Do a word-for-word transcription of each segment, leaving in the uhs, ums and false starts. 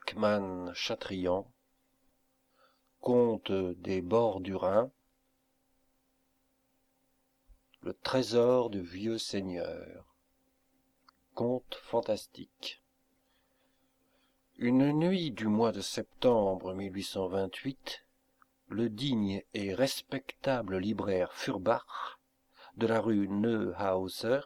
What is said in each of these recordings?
Markmann Chatrian, Conte des bords du Rhin, Le trésor du vieux seigneur. Conte fantastique. Une nuit du mois de septembre mille huit cent vingt-huit, le digne et respectable libraire Feuerbach, de la rue Neuhauser,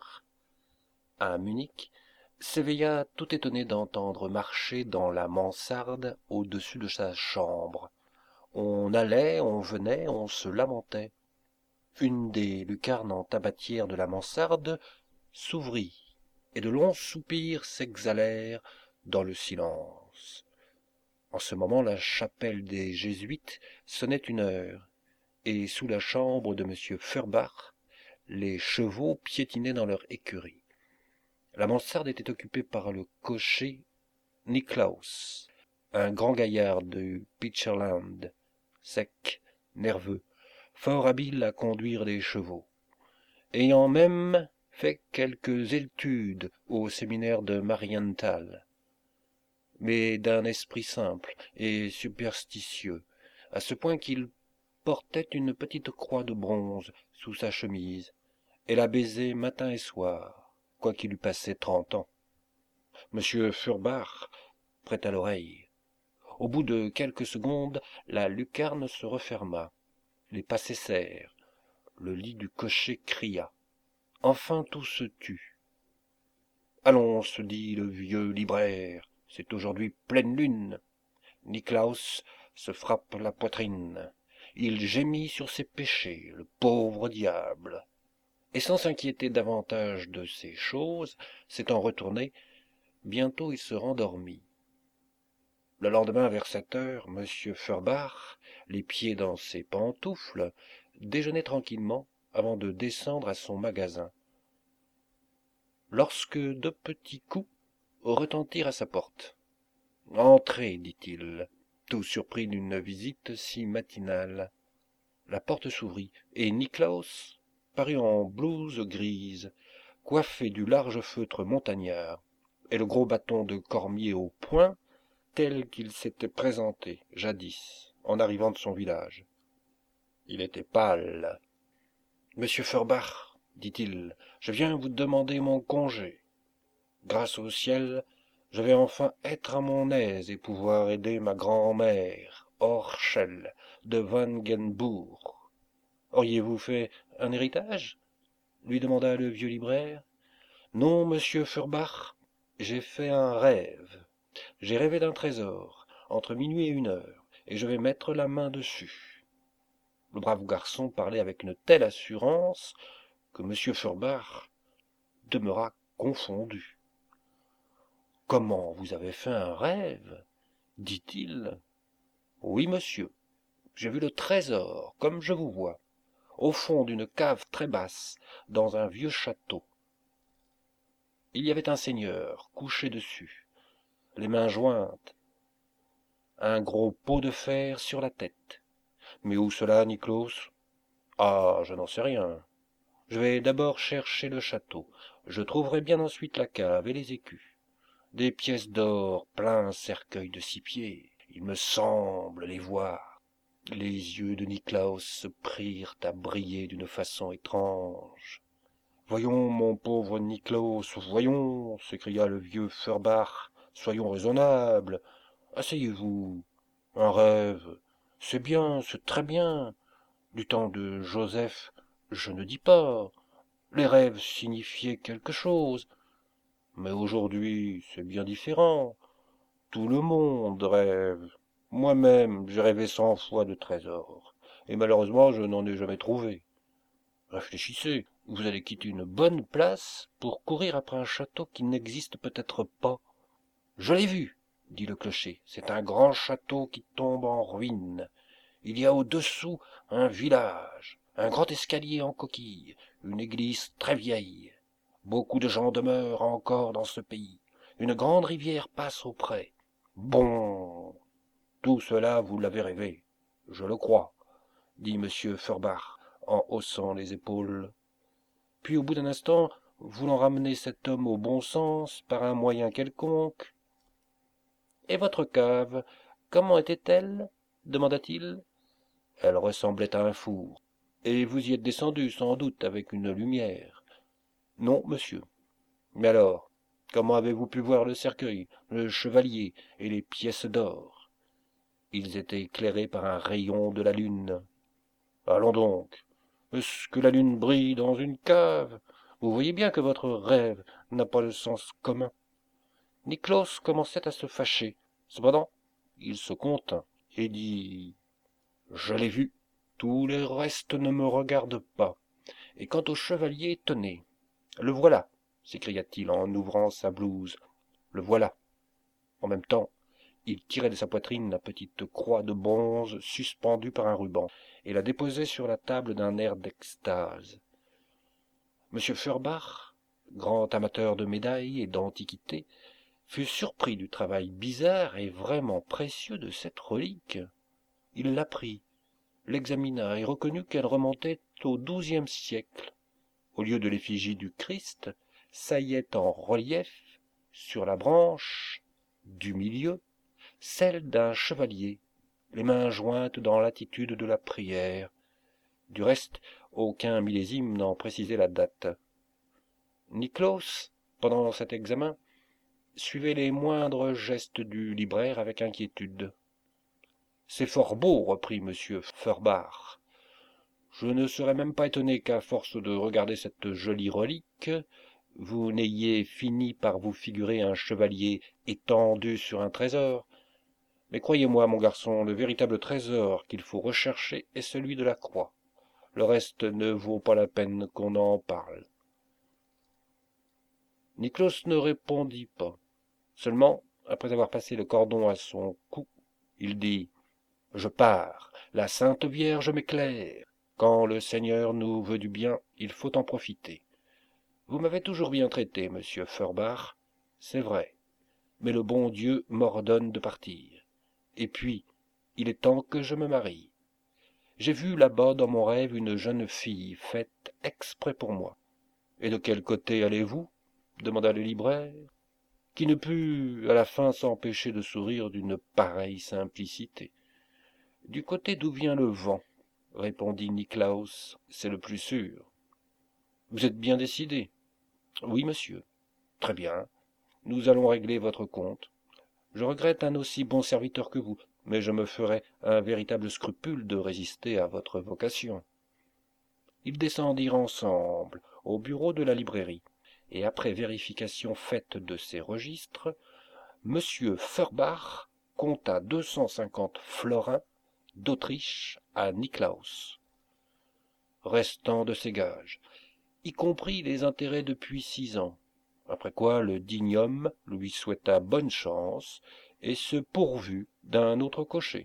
à Munich, s'éveilla tout étonné d'entendre marcher dans la mansarde au-dessus de sa chambre. On allait, on venait, on se lamentait. Une des lucarnes en tabatière de la mansarde s'ouvrit, et de longs soupirs s'exhalèrent dans le silence. En ce moment, la chapelle des Jésuites sonnait une heure, et sous la chambre de M. Feuerbach, les chevaux piétinaient dans leur écurie. La mansarde était occupée par le cocher Niklaus, un grand gaillard du Pitcherland, sec, nerveux, fort habile à conduire des chevaux, ayant même fait quelques études au séminaire de Marienthal, mais d'un esprit simple et superstitieux, à ce point qu'il portait une petite croix de bronze sous sa chemise, et la baisait matin et soir, quoiqu'il eût passé trente ans. Monsieur Feuerbach prêta l'oreille. Au bout de quelques secondes, la lucarne se referma, les pas cessèrent, le lit du cocher cria. Enfin tout se tut. Allons, se dit le vieux libraire, c'est aujourd'hui pleine lune. Niklaus se frappe la poitrine. Il gémit sur ses péchés, le pauvre diable. Et sans s'inquiéter davantage de ces choses, s'étant retourné, bientôt il se rendormit. Le lendemain, vers sept heures, M. Feuerbach, les pieds dans ses pantoufles, déjeunait tranquillement avant de descendre à son magasin, lorsque deux petits coups retentirent à sa porte. « Entrez, dit-il, tout surpris d'une visite si matinale. » La porte s'ouvrit, et Niklaus parut en blouse grise, coiffé du large feutre montagnard, et le gros bâton de cormier au poing, tel qu'il s'était présenté jadis en arrivant de son village. Il était pâle. « Monsieur Feuerbach, dit-il, je viens vous demander mon congé. Grâce au ciel, je vais enfin être à mon aise et pouvoir aider ma grand-mère, Orchel, de Wangenbourg. »« Auriez-vous fait un héritage ?» lui demanda le vieux libraire. « Non, monsieur Feuerbach, j'ai fait un rêve. J'ai rêvé d'un trésor, entre minuit et une heure, et je vais mettre la main dessus. » Le brave garçon parlait avec une telle assurance que M. Feuerbach demeura confondu. « Comment, vous avez fait un rêve ?» dit-il. « Oui, monsieur, j'ai vu le trésor, comme je vous vois, au fond d'une cave très basse, dans un vieux château. Il y avait un seigneur couché dessus, les mains jointes, un gros pot de fer sur la tête. Mais où cela, Niklaus ? Ah, je n'en sais rien. Je vais d'abord chercher le château. Je trouverai bien ensuite la cave et les écus. Des pièces d'or, plein cercueil de six pieds. Il me semble les voir. » Les yeux de Niklaus se prirent à briller d'une façon étrange. « Voyons, mon pauvre Niklaus, voyons, s'écria le vieux Feuerbach, soyons raisonnables. Asseyez-vous. Un rêve, c'est bien, c'est très bien. Du temps de Joseph, je ne dis pas. Les rêves signifiaient quelque chose. Mais aujourd'hui, c'est bien différent. Tout le monde rêve. Moi-même, j'ai rêvé cent fois de trésors. Et malheureusement, je n'en ai jamais trouvé. Réfléchissez, vous allez quitter une bonne place pour courir après un château qui n'existe peut-être pas. Je l'ai vu, dit le clocher. C'est un grand château qui tombe en ruine. Il y a au-dessous un village, un grand escalier en coquille, une église très vieille. Beaucoup de gens demeurent encore dans ce pays. Une grande rivière passe auprès. Bon, tout cela, vous l'avez rêvé, je le crois, dit M. Feuerbach en haussant les épaules. Puis, au bout d'un instant, voulant ramener cet homme au bon sens par un moyen quelconque, Et votre cave, comment était-elle demanda-t-il. Elle ressemblait à un four. Et vous y êtes descendu, sans doute, avec une lumière. Non, monsieur. Mais alors, comment avez-vous pu voir le cercueil, le chevalier et les pièces d'or? Ils étaient éclairés par un rayon de la lune. Allons donc. Est-ce que la lune brille dans une cave? Vous voyez bien que votre rêve n'a pas le sens commun. Niklausse commençait à se fâcher. Cependant, il se contint et dit « Je l'ai vu. Tout le reste ne me regarde pas. Et quant au chevalier, tenez. Le voilà, s'écria-t-il en ouvrant sa blouse. Le voilà. » En même temps, il tirait de sa poitrine la petite croix de bronze suspendue par un ruban, et la déposait sur la table d'un air d'extase. M. Feuerbach, grand amateur de médailles et d'antiquités, fut surpris du travail bizarre et vraiment précieux de cette relique. Il la prit, l'examina et reconnut qu'elle remontait au douzième siècle. Au lieu de l'effigie du Christ, saillait en relief, sur la branche du milieu, celle d'un chevalier, les mains jointes dans l'attitude de la prière. Du reste, aucun millésime n'en précisait la date. Niklausse, pendant cet examen, suivait les moindres gestes du libraire avec inquiétude. « C'est fort beau, reprit M. Feuerbach. Je ne serais même pas étonné qu'à force de regarder cette jolie relique, vous n'ayez fini par vous figurer un chevalier étendu sur un trésor. Mais croyez-moi, mon garçon, le véritable trésor qu'il faut rechercher est celui de la croix. Le reste ne vaut pas la peine qu'on en parle. » Niklausse ne répondit pas. Seulement, après avoir passé le cordon à son cou, il dit « Je pars, la Sainte Vierge m'éclaire. Quand le Seigneur nous veut du bien, il faut en profiter. Vous m'avez toujours bien traité, monsieur Feuerbach, c'est vrai, mais le bon Dieu m'ordonne de partir. Et puis, il est temps que je me marie. J'ai vu là-bas dans mon rêve une jeune fille faite exprès pour moi. Et de quel côté allez-vous demanda le libraire, qui ne put à la fin s'empêcher de sourire d'une pareille simplicité. Du côté d'où vient le vent, répondit Niklausse, c'est le plus sûr. Vous êtes bien décidé? Oui, monsieur. Très bien. Nous allons régler votre compte. Je regrette un aussi bon serviteur que vous, mais je me ferai un véritable scrupule de résister à votre vocation. Ils descendirent ensemble au bureau de la librairie, et après vérification faite de ses registres, M. Feuerbach compta deux cent cinquante florins d'Autriche à Niklausse, restant de ses gages, y compris les intérêts depuis six ans, après quoi le digne homme lui souhaita bonne chance et se pourvut d'un autre cocher.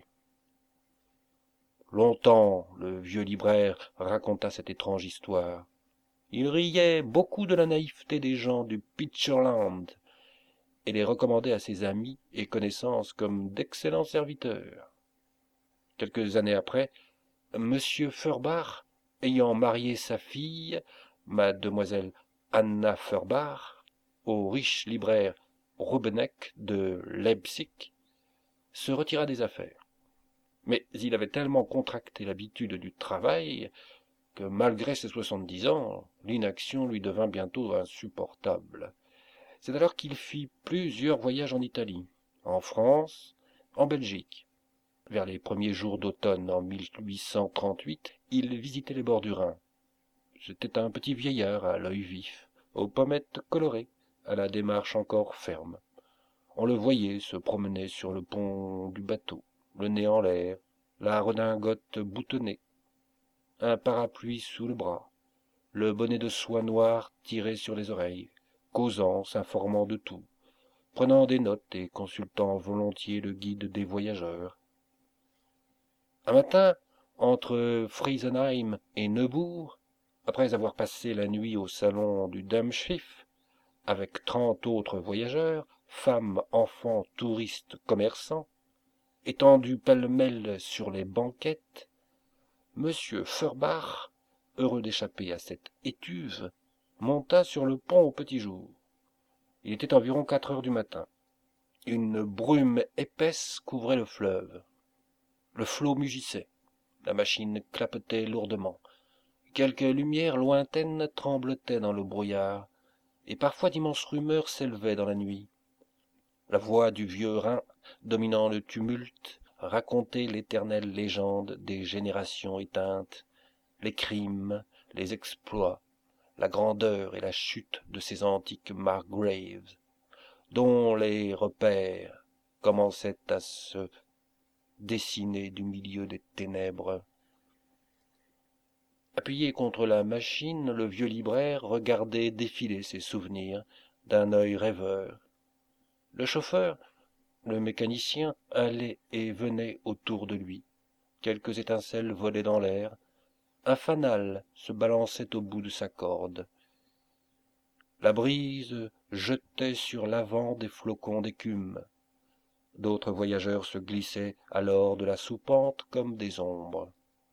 Longtemps le vieux libraire raconta cette étrange histoire. Il riait beaucoup de la naïveté des gens du Pitcherland et les recommandait à ses amis et connaissances comme d'excellents serviteurs. Quelques années après, M. Feuerbach, ayant marié sa fille, mademoiselle Anna Feuerbach, au riche libraire Rubeneck de Leipzig, se retira des affaires. Mais il avait tellement contracté l'habitude du travail que, malgré ses soixante-dix ans, l'inaction lui devint bientôt insupportable. C'est alors qu'il fit plusieurs voyages en Italie, en France, en Belgique. Vers les premiers jours d'automne en mille huit cent trente-huit, il visitait les bords du Rhin. C'était un petit vieillard à l'œil vif, aux pommettes colorées, à la démarche encore ferme. On le voyait se promener sur le pont du bateau, le nez en l'air, la redingote boutonnée, un parapluie sous le bras, le bonnet de soie noire tiré sur les oreilles, causant, s'informant de tout, prenant des notes et consultant volontiers le guide des voyageurs. Un matin, entre Friesenheim et Neubourg, après avoir passé la nuit au salon du Dampfschiff, avec trente autres voyageurs, femmes, enfants, touristes, commerçants, étendus pêle-mêle sur les banquettes, M. Feuerbach, heureux d'échapper à cette étuve, monta sur le pont au petit jour. Il était environ quatre heures du matin. Une brume épaisse couvrait le fleuve. Le flot mugissait. La machine clapotait lourdement. Quelques lumières lointaines tremblotaient dans le brouillard, et parfois d'immenses rumeurs s'élevaient dans la nuit. La voix du vieux Rhin, dominant le tumulte, racontait l'éternelle légende des générations éteintes, les crimes, les exploits, la grandeur et la chute de ces antiques margraves, dont les repères commençaient à se dessiner du milieu des ténèbres. Appuyé contre la machine, le vieux libraire regardait défiler ses souvenirs d'un œil rêveur. Le chauffeur, le mécanicien, allait et venait autour de lui. Quelques étincelles volaient dans l'air. Un fanal se balançait au bout de sa corde. La brise jetait sur l'avant des flocons d'écume. D'autres voyageurs se glissaient alors de la soupente comme des ombres.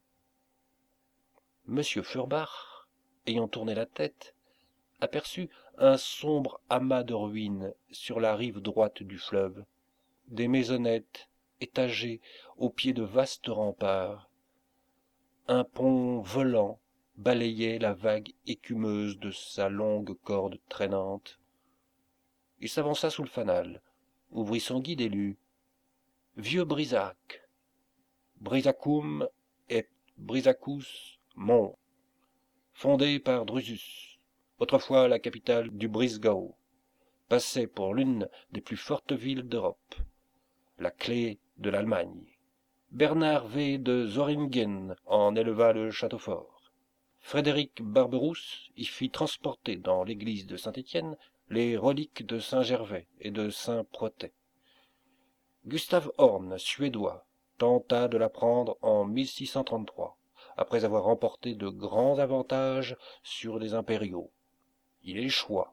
Monsieur Furbar, ayant tourné la tête, aperçut un sombre amas de ruines sur la rive droite du fleuve, des maisonnettes étagées au pied de vastes remparts. Un pont volant balayait la vague écumeuse de sa longue corde traînante. Il s'avança sous le fanal, ouvrit son guide et lut « Vieux Brisac, Brisacum et Brisacus Mont, fondé par Drusus, autrefois la capitale du Brisgau, passait pour l'une des plus fortes villes d'Europe, la clé de l'Allemagne. Bernard V de Zoringen en éleva le château fort. Frédéric Barberousse y fit transporter dans l'église de Saint-Étienne les reliques de Saint-Gervais et de Saint-Protais. Gustave Horn, suédois, tenta de la prendre en mille six cent trente-trois, après avoir remporté de grands avantages sur les impériaux. Il échoua.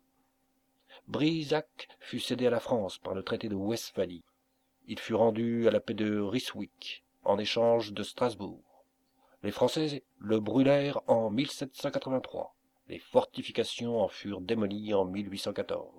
Brisac fut cédé à la France par le traité de Westphalie. Il fut rendu à la paix de Ryswick, en échange de Strasbourg. Les Français le brûlèrent en mille sept cent quatre-vingt-trois. Les fortifications en furent démolies en mille huit cent quatorze.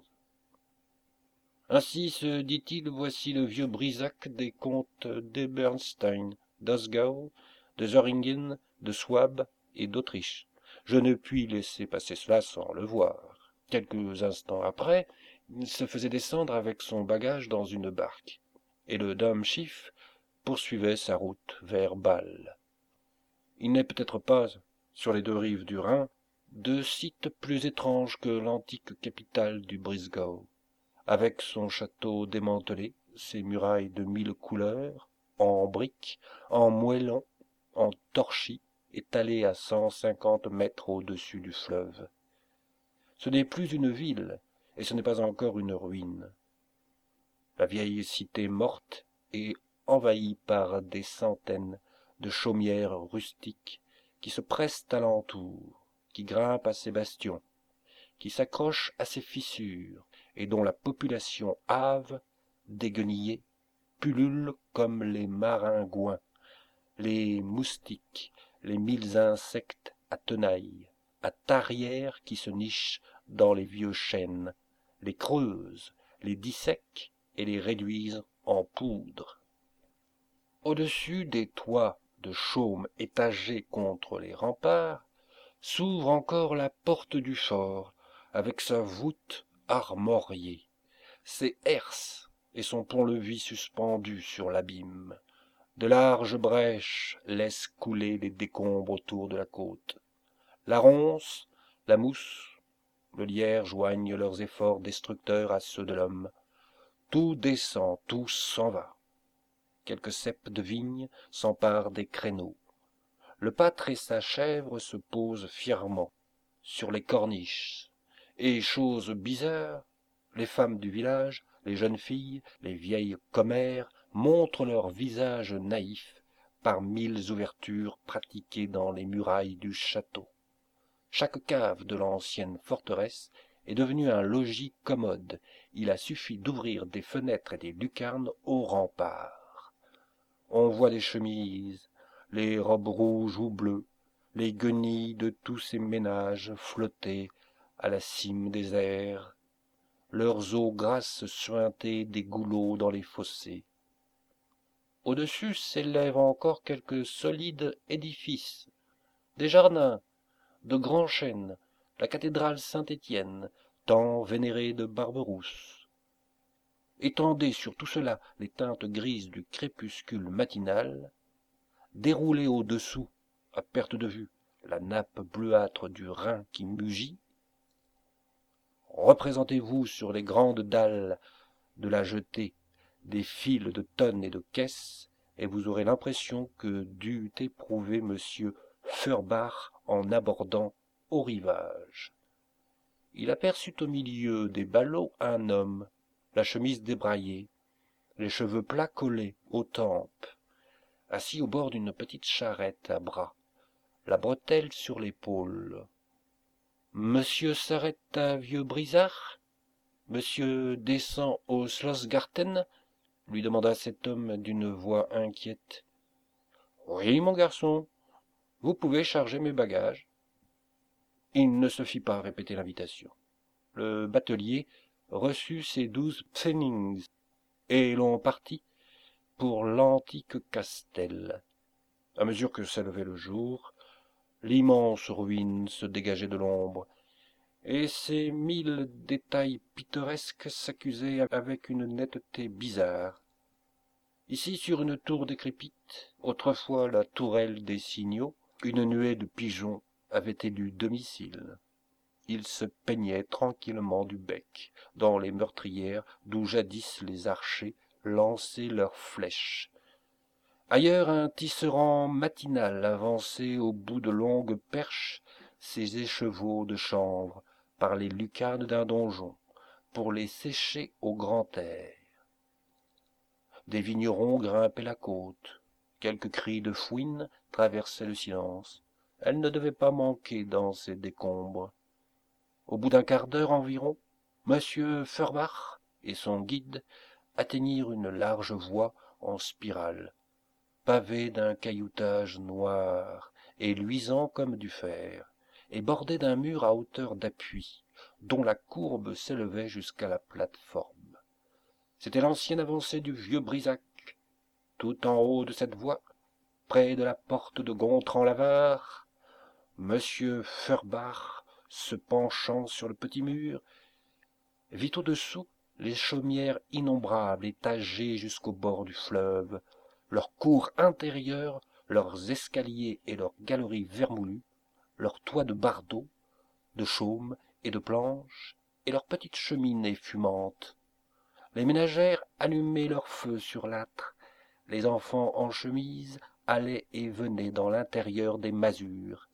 Ainsi, se dit-il, voici le vieux Brisac des comtes d'Eberstein, d'Osgau, de Zoringen, de Souabe et d'Autriche. Je ne puis laisser passer cela sans le voir. Quelques instants après, il se faisait descendre avec son bagage dans une barque, et le Dom Chief poursuivait sa route vers Bâle. Il n'est peut-être pas, sur les deux rives du Rhin, de site plus étrange que l'antique capitale du Brisgau, avec son château démantelé, ses murailles de mille couleurs, en briques, en moellons, en torchis, étalées à cent cinquante mètres au-dessus du fleuve. Ce n'est plus une ville, et ce n'est pas encore une ruine. La vieille cité morte est envahie par des centaines de chaumières rustiques qui se pressent alentour, qui grimpent à ses bastions, qui s'accrochent à ses fissures, et dont la population hâve, déguenillée, pullule comme les maringouins, les moustiques, les mille insectes à tenailles, à tarières qui se nichent dans les vieux chênes, les creusent, les dissèquent et les réduisent en poudre. Au-dessus des toits de chaume étagés contre les remparts, s'ouvre encore la porte du fort, avec sa voûte armoriée, ses herses et son pont-levis suspendu sur l'abîme. De larges brèches laissent couler les décombres autour de la côte. La ronce, la mousse, le lierre joignent leurs efforts destructeurs à ceux de l'homme. Tout descend, tout s'en va. Quelques ceps de vigne s'emparent des créneaux. Le pâtre et sa chèvre se posent fièrement sur les corniches, et, chose bizarre, les femmes du village, les jeunes filles, les vieilles commères montrent leurs visages naïfs par mille ouvertures pratiquées dans les murailles du château. Chaque cave de l'ancienne forteresse est devenue un logis commode. Il a suffi d'ouvrir des fenêtres et des lucarnes aux remparts. On voit les chemises, les robes rouges ou bleues, les guenilles de tous ces ménages flotter à la cime des airs. leurs eaux grasses suintaient des goulots dans les fossés. Au-dessus s'élèvent encore quelques solides édifices, des jardins, de grands chênes, la cathédrale Saint-Étienne, tant vénérée de Barberousse. Étendez sur tout cela les teintes grises du crépuscule matinal, déroulez au-dessous, à perte de vue, la nappe bleuâtre du Rhin qui mugit, représentez-vous sur les grandes dalles de la jetée des fils de tonnes et de caisses, et vous aurez l'impression que dut éprouver monsieur Feuerbach en abordant au rivage. Il aperçut au milieu des ballots un homme, la chemise débraillée, les cheveux plats collés aux tempes, assis au bord d'une petite charrette à bras, la bretelle sur l'épaule. Monsieur s'arrête à Vieux-Brizard? Monsieur descend au Schlossgarten? Lui demanda cet homme d'une voix inquiète. Oui, mon garçon, vous pouvez charger mes bagages. Il ne se fit pas répéter l'invitation. Le batelier reçut ses douze pfennigs, et l'on partit pour l'antique Castel. À mesure que s'élevait le jour, l'immense ruine se dégageait de l'ombre, et ces mille détails pittoresques s'accusaient avec une netteté bizarre. Ici, sur une tour décrépite, autrefois la tourelle des signaux, une nuée de pigeons avait élu domicile. Ils se peignaient tranquillement du bec dans les meurtrières d'où jadis les archers lançaient leurs flèches. Ailleurs, un tisserand matinal avançait au bout de longues perches ses écheveaux de chanvre par les lucarnes d'un donjon pour les sécher au grand air. Des vignerons grimpaient la côte. Quelques cris de fouine traversaient le silence. Elle ne devait pas manquer dans ces décombres. Au bout d'un quart d'heure environ, monsieur Feuerbach et son guide atteignirent une large voie en spirale, pavée d'un cailloutage noir et luisant comme du fer, et bordée d'un mur à hauteur d'appui, dont la courbe s'élevait jusqu'à la plate-forme. C'était l'ancienne avancée du vieux Brisac. Tout en haut de cette voie, près de la porte de Gontran-Lavare, monsieur Feuerbach, se penchant sur le petit mur, vit au-dessous les chaumières innombrables étagées jusqu'au bord du fleuve, leurs cours intérieures, leurs escaliers et leurs galeries vermoulues, leurs toits de bardeaux, de chaume et de planches, et leurs petites cheminées fumantes. Les ménagères allumaient leur feu sur l'âtre, les enfants en chemise allaient et venaient dans l'intérieur des masures.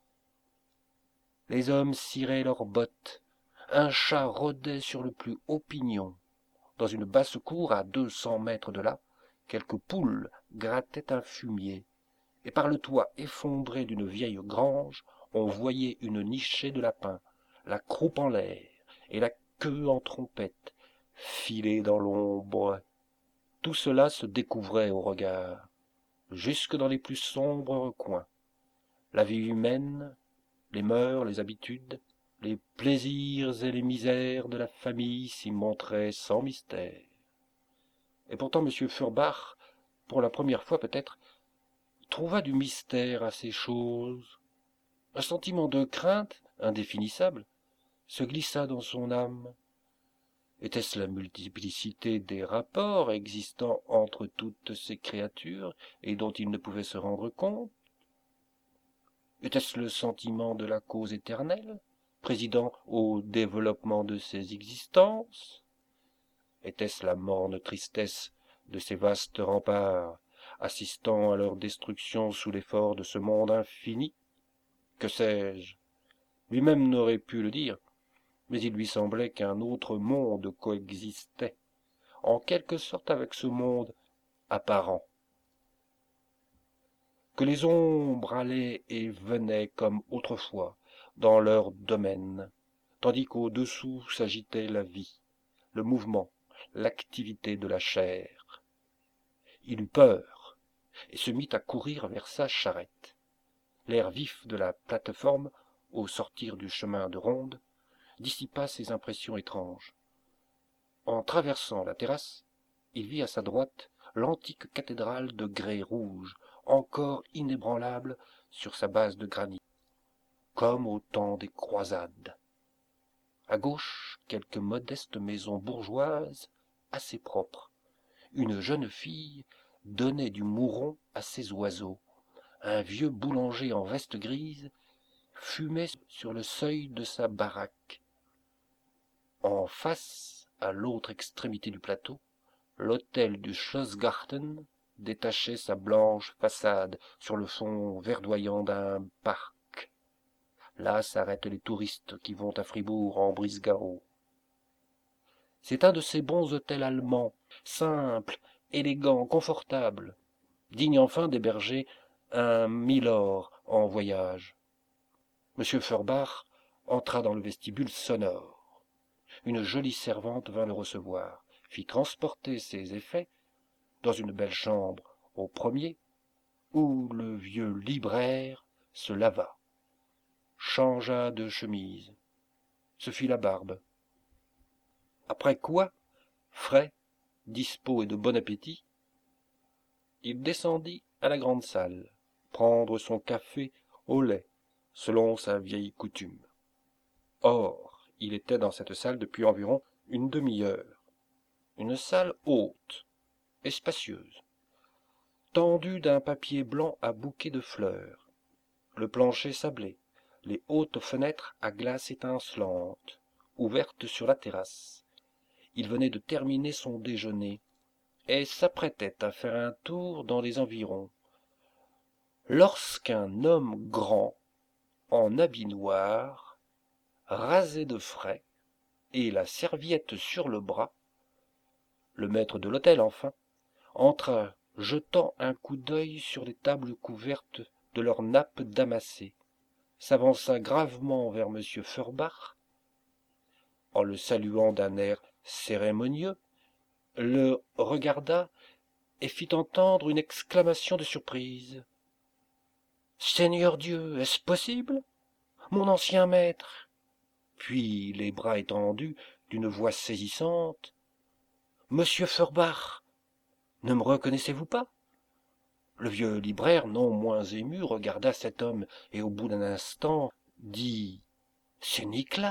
Les hommes ciraient leurs bottes, un chat rôdait sur le plus haut pignon. Dans une basse-cour à deux cents mètres de là, quelques poules grattaient un fumier, et par le toit effondré d'une vieille grange, on voyait une nichée de lapins, la croupe en l'air et la queue en trompette, filer dans l'ombre. Tout cela se découvrait au regard, jusque dans les plus sombres recoins. La vie humaine, les mœurs, les habitudes, les plaisirs et les misères de la famille s'y montraient sans mystère. Et pourtant M. Feuerbach, pour la première fois peut-être, trouva du mystère à ces choses. Un sentiment de crainte, indéfinissable, se glissa dans son âme. Était-ce la multiplicité des rapports existant entre toutes ces créatures et dont il ne pouvait se rendre compte? Était-ce le sentiment de la cause éternelle, présidant au développement de ces existences? Était-ce la morne tristesse de ces vastes remparts, assistant à leur destruction sous l'effort de ce monde infini? Que sais-je? Lui-même n'aurait pu le dire, mais il lui semblait qu'un autre monde coexistait, en quelque sorte avec ce monde apparent, que les ombres allaient et venaient comme autrefois dans leur domaine, tandis qu'au-dessous s'agitait la vie, le mouvement, l'activité de la chair. Il eut peur, et se mit à courir vers sa charrette. L'air vif de la plate-forme, au sortir du chemin de ronde, dissipa ces impressions étranges. En traversant la terrasse, il vit à sa droite l'antique cathédrale de grès rouge, encore inébranlable sur sa base de granit, comme au temps des croisades. À gauche, quelques modestes maisons bourgeoises, assez propres. Une jeune fille donnait du mouron à ses oiseaux. Un vieux boulanger en veste grise fumait sur le seuil de sa baraque. En face, à l'autre extrémité du plateau, l'hôtel du Schlossgarten détachait sa blanche façade sur le fond verdoyant d'un parc. Là s'arrêtent les touristes qui vont à Fribourg en brise-garot. C'est un de ces bons hôtels allemands, simples, élégants, confortables, dignes enfin d'héberger un milord en voyage. M. Feuerbach entra dans le vestibule sonore. Une jolie servante vint le recevoir, fit transporter ses effets dans une belle chambre au premier, où le vieux libraire se lava, changea de chemise, se fit la barbe. Après quoi, frais, dispos et de bon appétit, il descendit à la grande salle, prendre son café au lait, selon sa vieille coutume. Or, il était dans cette salle depuis environ une demi-heure. Une salle haute et spacieuse, tendue d'un papier blanc à bouquet de fleurs, le plancher sablé, les hautes fenêtres à glace étincelante, ouvertes sur la terrasse. Il venait de terminer son déjeuner et s'apprêtait à faire un tour dans les environs, lorsqu'un homme grand, en habit noir, rasé de frais, et la serviette sur le bras, le maître de l'hôtel enfin, entra, jetant un coup d'œil sur les tables couvertes de leurs nappes damassées, s'avança gravement vers M. Feuerbach, en le saluant d'un air cérémonieux, le regarda et fit entendre une exclamation de surprise. « Seigneur Dieu, est-ce possible? Mon ancien maître !» Puis, les bras étendus, d'une voix saisissante, « Monsieur Feuerbach, ne me reconnaissez-vous pas ?» Le vieux libraire, non moins ému, regarda cet homme et au bout d'un instant dit « C'est Niklaus !»«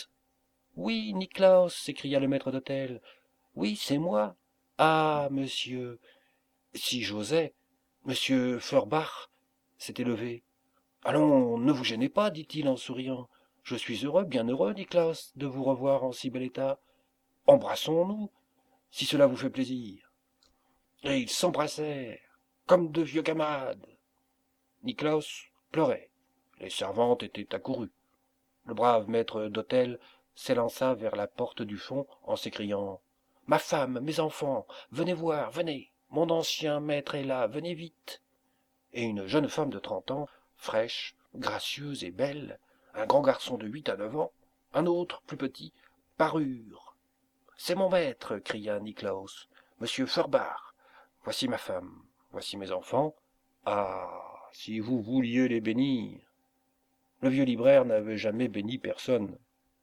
Oui, Niklaus !» s'écria le maître d'hôtel. « Oui, c'est moi. Ah, monsieur, si j'osais. Monsieur Feuerbach s'était levé. « Allons, ne vous gênez pas, dit-il en souriant. Je suis heureux, bien heureux, Niklaus, de vous revoir en si bel état. Embrassons-nous, si cela vous fait plaisir. » Et ils s'embrassèrent, comme de vieux camarades. Niklaus pleurait. Les servantes étaient accourues. Le brave maître d'hôtel s'élança vers la porte du fond en s'écriant « Ma femme, mes enfants, venez voir, venez, mon ancien maître est là, venez vite !» Et une jeune femme de trente ans, fraîche, gracieuse et belle, un grand garçon de huit à neuf ans, un autre, plus petit, parurent. « C'est mon maître !» cria Niklaus. « Monsieur Feuerbach, voici ma femme, voici mes enfants. Ah, si vous vouliez les bénir !» Le vieux libraire n'avait jamais béni personne.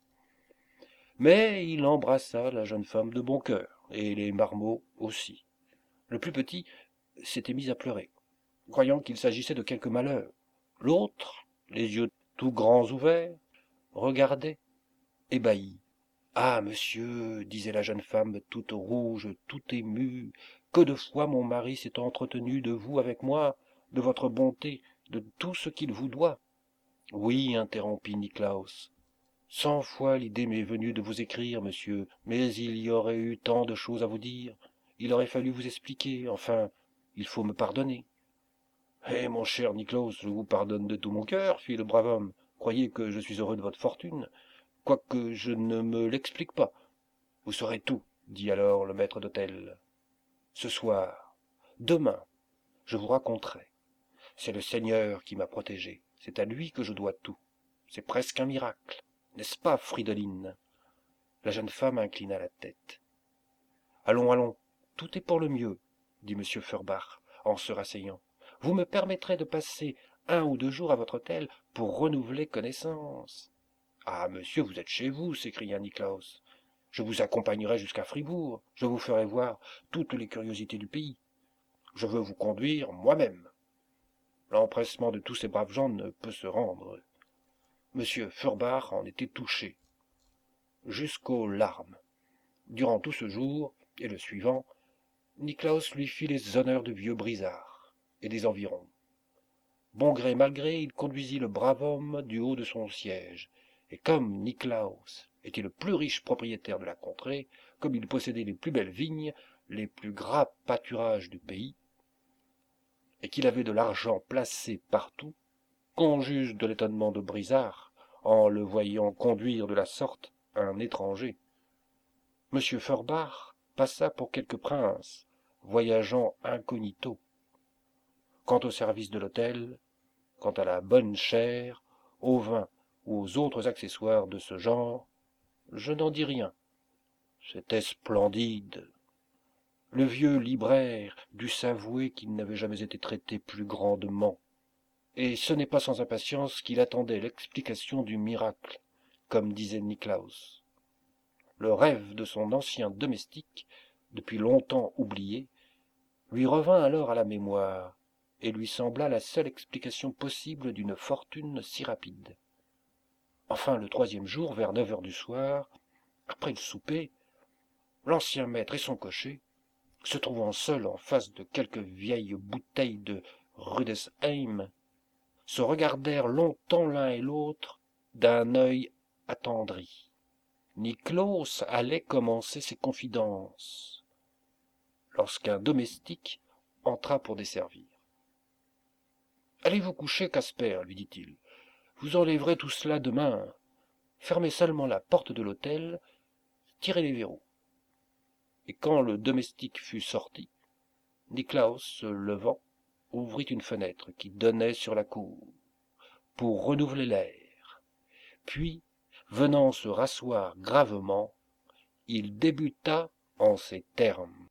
Mais il embrassa la jeune femme de bon cœur, et les marmots aussi. Le plus petit s'était mis à pleurer, croyant qu'il s'agissait de quelque malheur. L'autre, les yeux tout grands ouverts, regardait, ébahi. « Ah, monsieur, disait la jeune femme toute rouge, tout émue, que de fois mon mari s'est entretenu de vous avec moi, de votre bonté, de tout ce qu'il vous doit. » « Oui, interrompit Niklaus. Cent fois l'idée m'est venue de vous écrire, monsieur, mais il y aurait eu tant de choses à vous dire. Il aurait fallu vous expliquer, enfin, il faut me pardonner. »« Eh, mon cher Niklaus, je vous pardonne de tout mon cœur, fit le brave homme. Croyez que je suis heureux de votre fortune, quoique je ne me l'explique pas. Vous saurez tout, dit alors le maître d'hôtel. Ce soir, demain, je vous raconterai. C'est le Seigneur qui m'a protégé. C'est à lui que je dois tout. C'est presque un miracle, n'est-ce pas, Fridoline? La jeune femme inclina la tête. Allons, allons, tout est pour le mieux, dit M. Feuerbach en se rasseyant. Vous me permettrez de passer un ou deux jours à votre hôtel pour renouveler connaissance. Ah, monsieur, vous êtes chez vous, s'écria Niklaus. Je vous accompagnerai jusqu'à Fribourg, je vous ferai voir toutes les curiosités du pays. Je veux vous conduire moi-même. L'empressement de tous ces braves gens ne peut se rendre. Monsieur Feuerbach en était touché, jusqu'aux larmes. Durant tout ce jour et le suivant, Niklaus lui fit les honneurs de vieux Brizard et des environs. Bon gré mal gré, il conduisit le brave homme du haut de son siège, et comme Niklaus était le plus riche propriétaire de la contrée, comme il possédait les plus belles vignes, les plus gras pâturages du pays, et qu'il avait de l'argent placé partout, qu'on juge de l'étonnement de Brizard en le voyant conduire de la sorte un étranger. Monsieur Feuerbach passa pour quelque prince, voyageant incognito. Quant au service de l'hôtel, quant à la bonne chère, au vin ou aux autres accessoires de ce genre, je n'en dis rien. C'était splendide. Le vieux libraire dut s'avouer qu'il n'avait jamais été traité plus grandement. Et ce n'est pas sans impatience qu'il attendait l'explication du miracle, comme disait Niklaus. Le rêve de son ancien domestique, depuis longtemps oublié, lui revint alors à la mémoire, et lui sembla la seule explication possible d'une fortune si rapide. Enfin, le troisième jour, vers neuf heures du soir, après le souper, l'ancien maître et son cocher, se trouvant seuls en face de quelques vieilles bouteilles de Rudesheim, se regardèrent longtemps l'un et l'autre d'un œil attendri. Niklaus allait commencer ses confidences, lorsqu'un domestique entra pour desservir. « Allez vous coucher, Casper, lui dit-il. Vous enlèverez tout cela demain. Fermez seulement la porte de l'hôtel, tirez les verrous. » Et quand le domestique fut sorti, Niklaus, se levant, ouvrit une fenêtre qui donnait sur la cour, pour renouveler l'air. Puis, venant se rasseoir gravement, il débuta en ces termes.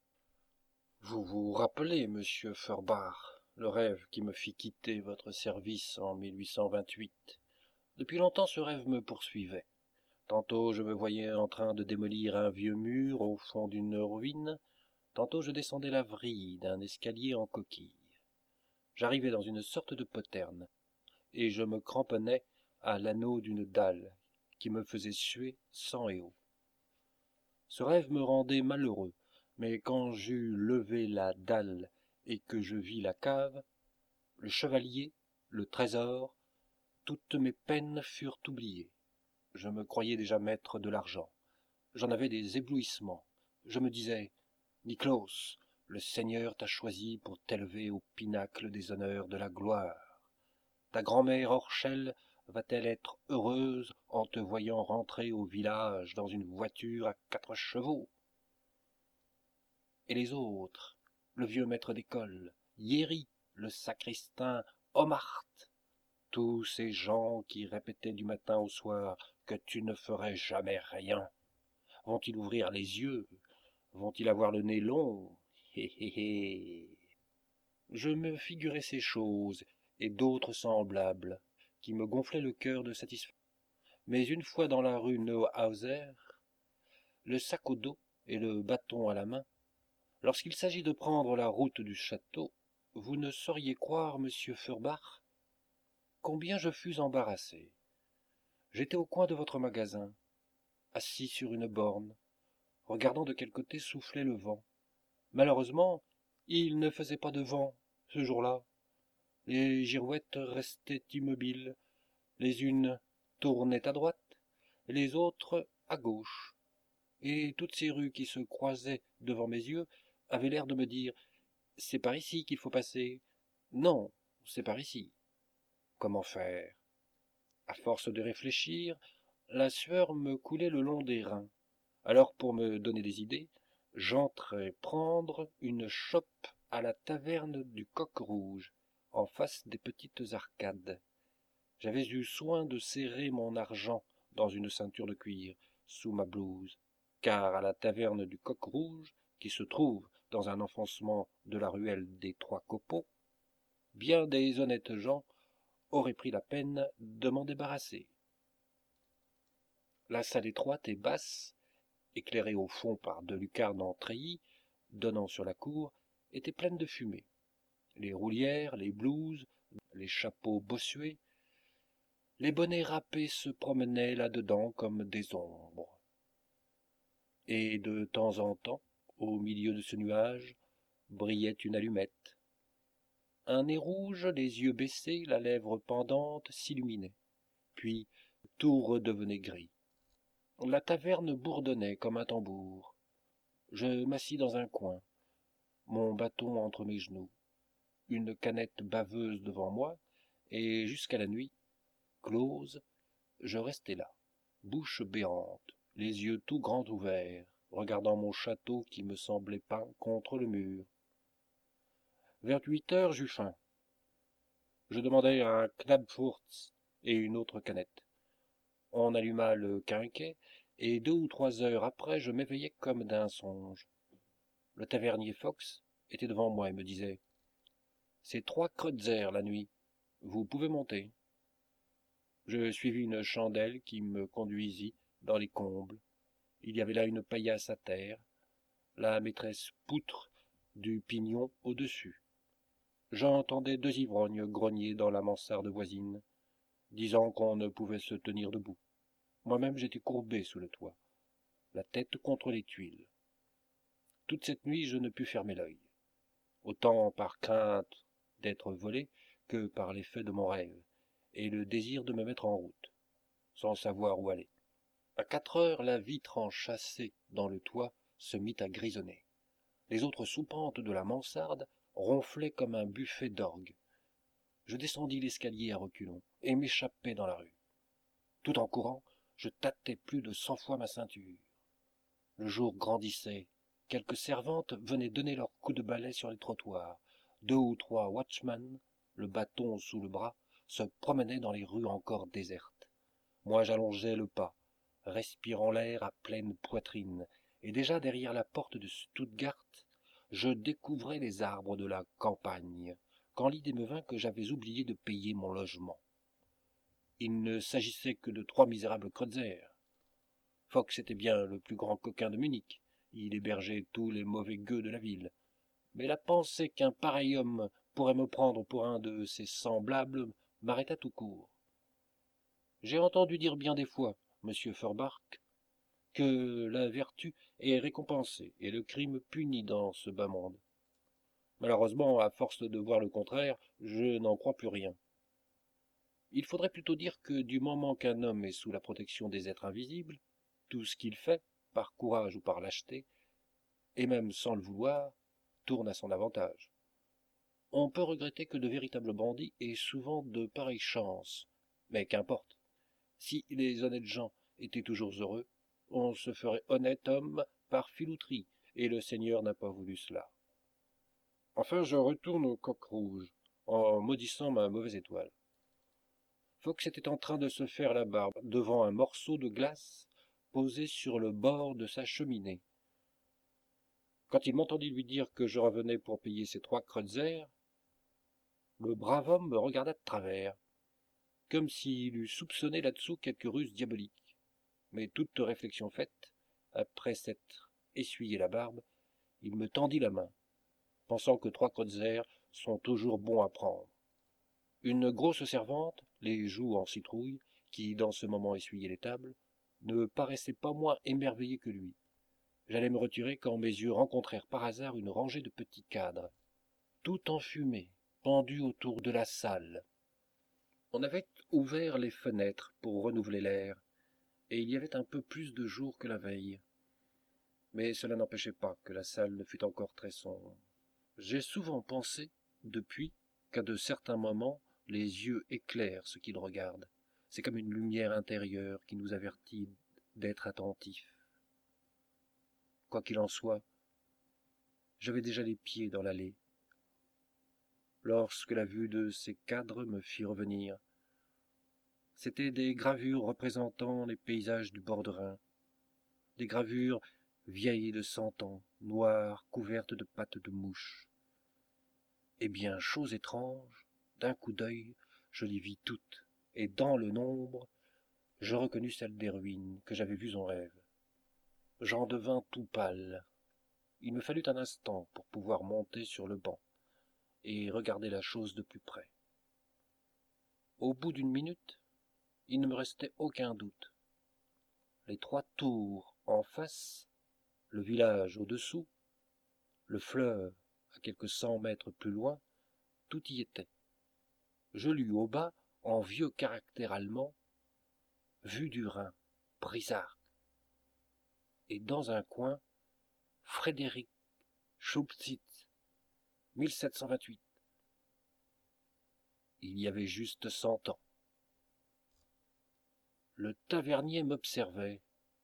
« Vous vous rappelez, monsieur Feuerbach, le rêve qui me fit quitter votre service en mille huit cent vingt-huit. Depuis longtemps ce rêve me poursuivait. Tantôt je me voyais en train de démolir un vieux mur au fond d'une ruine, tantôt je descendais la vrille d'un escalier en coquille. J'arrivais dans une sorte de poterne, et je me cramponnais à l'anneau d'une dalle qui me faisait suer sang et eau. Ce rêve me rendait malheureux, mais quand j'eus levé la dalle et que je vis la cave, le chevalier, le trésor, toutes mes peines furent oubliées. Je me croyais déjà maître de l'argent. J'en avais des éblouissements. Je me disais, Niklaus, le Seigneur t'a choisi pour t'élever au pinacle des honneurs de la gloire. Ta grand-mère Orchel va-t-elle être heureuse en te voyant rentrer au village dans une voiture à quatre chevaux? Et les autres, le vieux maître d'école, Yéry, le sacristain, Homart, tous ces gens qui répétaient du matin au soir que tu ne ferais jamais rien, vont-ils ouvrir les yeux? Vont-ils avoir le nez long? Hé hé hé. Je me figurais ces choses et d'autres semblables qui me gonflaient le cœur de satisfaction. Mais une fois dans la rue Neuhauser, le sac au dos et le bâton à la main, lorsqu'il s'agit de prendre la route du château, vous ne sauriez croire, monsieur Feuerbach, combien je fus embarrassé. J'étais au coin de votre magasin, assis sur une borne, regardant de quel côté soufflait le vent. Malheureusement, il ne faisait pas de vent, ce jour-là. Les girouettes restaient immobiles, les unes tournaient à droite, les autres à gauche, et toutes ces rues qui se croisaient devant mes yeux avaient l'air de me dire « C'est par ici qu'il faut passer. Non, c'est par ici. » Comment faire? À force de réfléchir, la sueur me coulait le long des reins. Alors, pour me donner des idées, j'entrai prendre une chope à la taverne du Coq-Rouge, en face des petites arcades. J'avais eu soin de serrer mon argent dans une ceinture de cuir, sous ma blouse, car à la taverne du Coq-Rouge, qui se trouve dans un enfoncement de la ruelle des Trois Copeaux, bien des honnêtes gens auraient pris la peine de m'en débarrasser. La salle étroite et basse éclairée au fond par deux lucarnes en treillis, donnant sur la cour, était pleine de fumée. Les roulières, les blouses, les chapeaux bossués, les bonnets râpés se promenaient là-dedans comme des ombres. Et de temps en temps, au milieu de ce nuage, brillait une allumette. Un nez rouge, les yeux baissés, la lèvre pendante, s'illuminait. Puis tout redevenait gris. La taverne bourdonnait comme un tambour. Je m'assis dans un coin, mon bâton entre mes genoux, une canette baveuse devant moi, et jusqu'à la nuit, close, je restai là, bouche béante, les yeux tout grands ouverts, regardant mon château qui me semblait peint contre le mur. Vers huit heures, j'eus faim. Je demandai un knabfurz et une autre canette. On alluma le quinquet, et deux ou trois heures après, je m'éveillai comme d'un songe. Le tavernier Fox était devant moi et me disait « C'est trois kreutzer la nuit. Vous pouvez monter. » Je suivis une chandelle qui me conduisit dans les combles. Il y avait là une paillasse à terre, la maîtresse poutre du pignon au-dessus. J'entendais deux ivrognes grogner dans la mansarde voisine, disant qu'on ne pouvait se tenir debout. Moi-même j'étais courbé sous le toit, la tête contre les tuiles. Toute cette nuit je ne pus fermer l'œil, autant par crainte d'être volé que par l'effet de mon rêve, et le désir de me mettre en route, sans savoir où aller. À quatre heures, la vitre enchâssée dans le toit se mit à grisonner. Les autres soupentes de la mansarde ronflaient comme un buffet d'orgue. Je descendis l'escalier à reculons et m'échappai dans la rue. Tout en courant, je tâtai plus de cent fois ma ceinture. Le jour grandissait. Quelques servantes venaient donner leurs coups de balai sur les trottoirs. Deux ou trois watchmen, le bâton sous le bras, se promenaient dans les rues encore désertes. Moi j'allongeais le pas, respirant l'air à pleine poitrine, et déjà derrière la porte de Stuttgart, je découvrais les arbres de la campagne, quand l'idée me vint que j'avais oublié de payer mon logement. Il ne s'agissait que de trois misérables kreutzer. Fox était bien le plus grand coquin de Munich, il hébergeait tous les mauvais gueux de la ville. Mais la pensée qu'un pareil homme pourrait me prendre pour un de ses semblables m'arrêta tout court. J'ai entendu dire bien des fois, monsieur Feuerbach, que la vertu est récompensée et le crime puni dans ce bas monde. Malheureusement, à force de voir le contraire, je n'en crois plus rien. Il faudrait plutôt dire que du moment qu'un homme est sous la protection des êtres invisibles, tout ce qu'il fait, par courage ou par lâcheté, et même sans le vouloir, tourne à son avantage. On peut regretter que de véritables bandits aient souvent de pareilles chances, mais qu'importe. Si les honnêtes gens étaient toujours heureux, on se ferait honnête homme par filouterie, et le Seigneur n'a pas voulu cela. Enfin, je retourne au coq rouge, en maudissant ma mauvaise étoile. Fox était en train de se faire la barbe devant un morceau de glace posé sur le bord de sa cheminée. Quand il m'entendit lui dire que je revenais pour payer ses trois kreutzer, le brave homme me regarda de travers, comme s'il eût soupçonné là-dessous quelque ruse diabolique. Mais toute réflexion faite, après s'être essuyé la barbe, il me tendit la main, pensant que trois kreutzer sont toujours bons à prendre. Une grosse servante, les joues en citrouille, qui dans ce moment essuyait les tables, ne paraissait pas moins émerveillée que lui. J'allais me retirer quand mes yeux rencontrèrent par hasard une rangée de petits cadres, tout enfumés, pendus autour de la salle. On avait ouvert les fenêtres pour renouveler l'air, et il y avait un peu plus de jour que la veille. Mais cela n'empêchait pas que la salle ne fût encore très sombre. J'ai souvent pensé, depuis, qu'à de certains moments, les yeux éclairent ce qu'ils regardent. C'est comme une lumière intérieure qui nous avertit d'être attentifs. Quoi qu'il en soit, j'avais déjà les pieds dans l'allée, lorsque la vue de ces cadres me fit revenir. C'étaient des gravures représentant les paysages du bord de Rhin, des gravures vieilles de cent ans, noires, couvertes de pattes de mouche. Eh bien, chose étrange, d'un coup d'œil, je les vis toutes, et dans le nombre, je reconnus celles des ruines que j'avais vues en rêve. J'en devins tout pâle. Il me fallut un instant pour pouvoir monter sur le banc et regarder la chose de plus près. Au bout d'une minute, il ne me restait aucun doute. Les trois tours en face, le village au-dessous, le fleuve à quelques cent mètres plus loin, tout y était. Je lus au bas, en vieux caractère allemand, vue du Rhin, Brizard. Et dans un coin, Frédéric Schultz, mille sept cent vingt-huit. Il y avait juste cent ans. Le tavernier m'observait.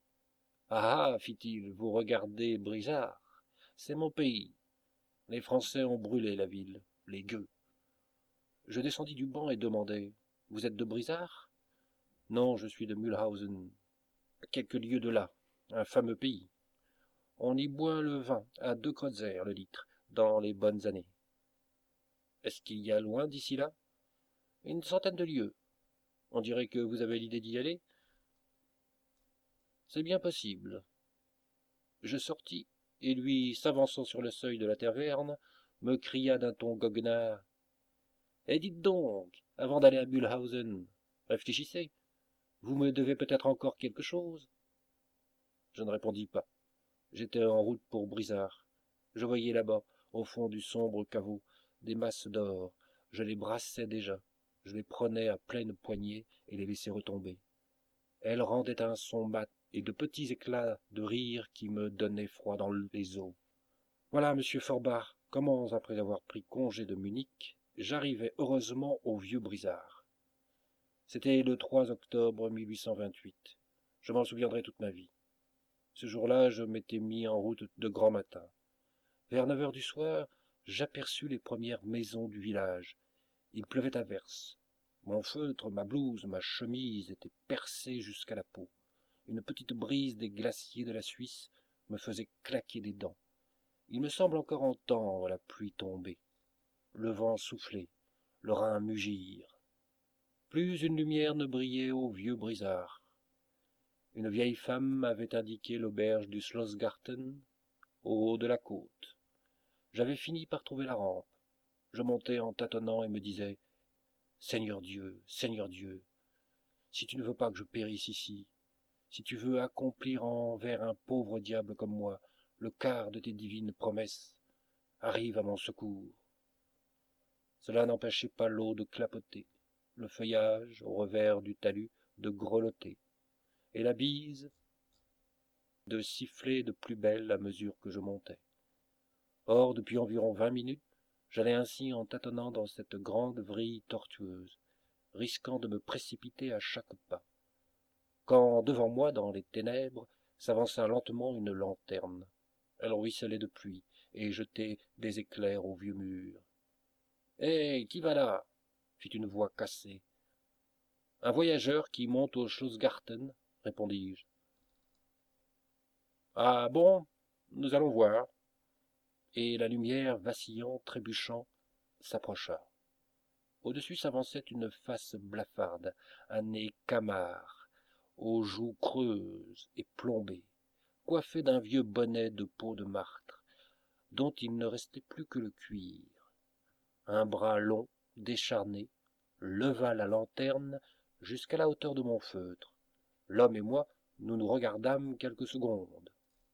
Ah, ah, fit-il, vous regardez Brizard. C'est mon pays. Les Français ont brûlé la ville, les gueux. Je descendis du banc et demandai. Vous êtes de Brizard? Non, je suis de Mulhausen, à quelques lieues de là, un fameux pays. On y boit le vin à deux kreutzers le litre, dans les bonnes années. Est-ce qu'il y a loin d'ici là? Une centaine de lieues. On dirait que vous avez l'idée d'y aller? C'est bien possible. Je sortis, et lui, s'avançant sur le seuil de la taverne, me cria d'un ton goguenard. Eh, dites donc, avant d'aller à Mulhausen, réfléchissez. Vous me devez peut-être encore quelque chose. Je ne répondis pas. J'étais en route pour Brizard. Je voyais là-bas, au fond du sombre caveau, des masses d'or. Je les brassais déjà. Je les prenais à pleine poignée et les laissais retomber. Elles rendaient un son mat et de petits éclats de rire qui me donnaient froid dans les os. Voilà, monsieur Forbach, comment, après avoir pris congé de Munich, j'arrivai heureusement au vieux Brizard. C'était le trois octobre mille huit cent vingt-huit. Je m'en souviendrai toute ma vie. Ce jour-là, je m'étais mis en route de grand matin. Vers neuf heures du soir, j'aperçus les premières maisons du village. Il pleuvait à verse. Mon feutre, ma blouse, ma chemise étaient percés jusqu'à la peau. Une petite brise des glaciers de la Suisse me faisait claquer des dents. Il me semble encore entendre la pluie tomber. Le vent soufflait, le Rhin mugir. Plus une lumière ne brillait au vieux Brizard. Une vieille femme m'avait indiqué l'auberge du Schlossgarten, au haut de la côte. J'avais fini par trouver la rampe. Je montais en tâtonnant et me disais « Seigneur Dieu, Seigneur Dieu, si tu ne veux pas que je périsse ici, si tu veux accomplir envers un pauvre diable comme moi le quart de tes divines promesses, arrive à mon secours. » Cela n'empêchait pas l'eau de clapoter, le feuillage, au revers du talus, de grelotter, et la bise de siffler de plus belle à mesure que je montais. Or, depuis environ vingt minutes, j'allais ainsi en tâtonnant dans cette grande vrille tortueuse, risquant de me précipiter à chaque pas, quand devant moi, dans les ténèbres, s'avança lentement une lanterne. Elle ruisselait de pluie et jetait des éclairs au vieux mur. « Hé, qui va là ?» fit une voix cassée. « Un voyageur qui monte au Schlossgarten, » répondis-je. « Ah bon, nous allons voir. » Et la lumière, vacillant, trébuchant, s'approcha. Au-dessus s'avançait une face blafarde, un nez camard, aux joues creuses et plombées, coiffé d'un vieux bonnet de peau de martre, dont il ne restait plus que le cuir. Un bras long, décharné, leva la lanterne jusqu'à la hauteur de mon feutre. L'homme et moi, nous nous regardâmes quelques secondes.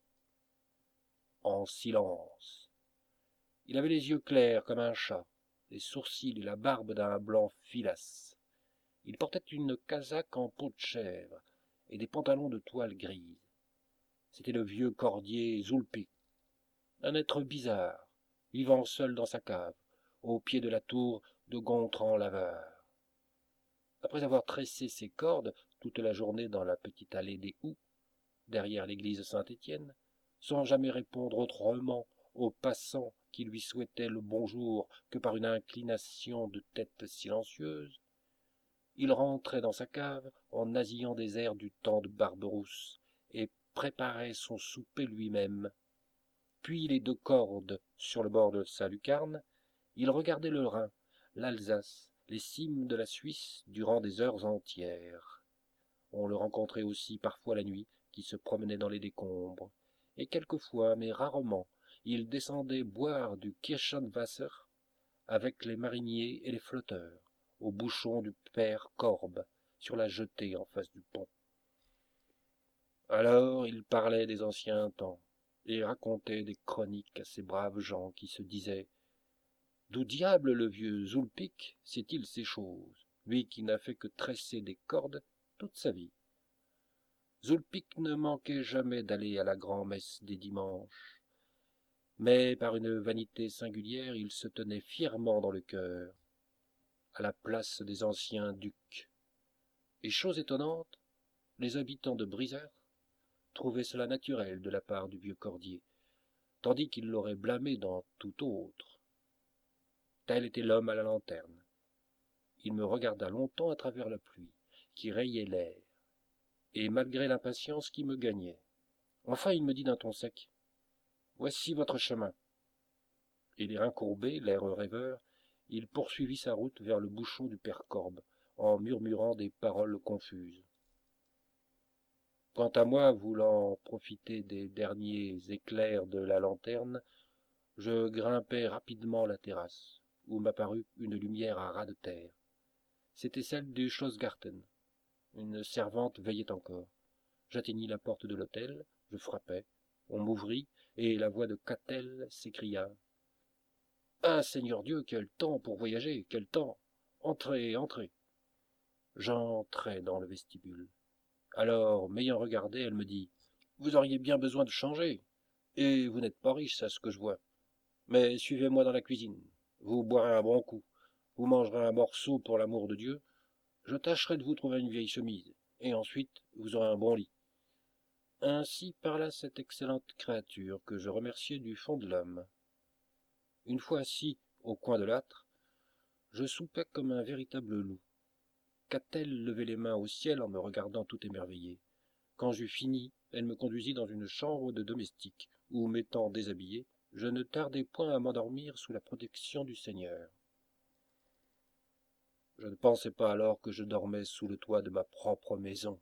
En silence. Il avait les yeux clairs comme un chat, les sourcils et la barbe d'un blanc filasse. Il portait une casaque en peau de chèvre et des pantalons de toile grise. C'était le vieux cordier Zulpic, un être bizarre, vivant seul dans sa cave, au pied de la tour de Gontran-Laveur. Après avoir tressé ses cordes toute la journée dans la petite allée des Houx, derrière l'église Saint-Étienne, sans jamais répondre autrement aux passants qui lui souhaitaient le bonjour que par une inclination de tête silencieuse, il rentrait dans sa cave en nasillant des airs du temps de Barberousse et préparait son souper lui-même. Puis les deux cordes sur le bord de sa lucarne, il regardait le Rhin, l'Alsace, les cimes de la Suisse durant des heures entières. On le rencontrait aussi parfois la nuit, qui se promenaient dans les décombres, et quelquefois, mais rarement, il descendait boire du Kirschenwasser avec les mariniers et les flotteurs, au bouchon du père Corbe, sur la jetée en face du pont. Alors il parlait des anciens temps, et racontait des chroniques à ces braves gens qui se disaient « D'où diable le vieux Zoulpik sait-il ces choses, lui qui n'a fait que tresser des cordes toute sa vie ?» Zoulpik ne manquait jamais d'aller à la grand-messe des dimanches, mais par une vanité singulière il se tenait fièrement dans le cœur, à la place des anciens ducs. Et chose étonnante, les habitants de Brizard trouvaient cela naturel de la part du vieux cordier, tandis qu'ils l'auraient blâmé dans tout autre. Tel était l'homme à la lanterne. Il me regarda longtemps à travers la pluie, qui rayait l'air, et malgré l'impatience qui me gagnait. Enfin il me dit d'un ton sec, « Voici votre chemin. » Et les reins courbés, l'air rêveur, il poursuivit sa route vers le bouchon du père Corbe, en murmurant des paroles confuses. Quant à moi, voulant profiter des derniers éclairs de la lanterne, je grimpai rapidement la terrasse, où m'apparut une lumière à ras de terre. C'était celle du Schlossgarten. Une servante veillait encore. J'atteignis la porte de l'hôtel, je frappai, on m'ouvrit, et la voix de Catel s'écria. « Ah, Seigneur Dieu, quel temps pour voyager, quel temps! Entrez, entrez !» J'entrai dans le vestibule. Alors, m'ayant regardé, elle me dit « Vous auriez bien besoin de changer, et vous n'êtes pas riche, c'est ce que je vois. Mais suivez-moi dans la cuisine, vous boirez un bon coup, vous mangerez un morceau pour l'amour de Dieu, je tâcherai de vous trouver une vieille chemise, et ensuite vous aurez un bon lit. » Ainsi parla cette excellente créature que je remerciai du fond de l'âme. Une fois assis au coin de l'âtre, je soupai comme un véritable loup. Catel levait les mains au ciel en me regardant tout émerveillé. Quand j'eus fini, elle me conduisit dans une chambre de domestique, où, m'étant déshabillé, je ne tardai point à m'endormir sous la protection du Seigneur. Je ne pensais pas alors que je dormais sous le toit de ma propre maison.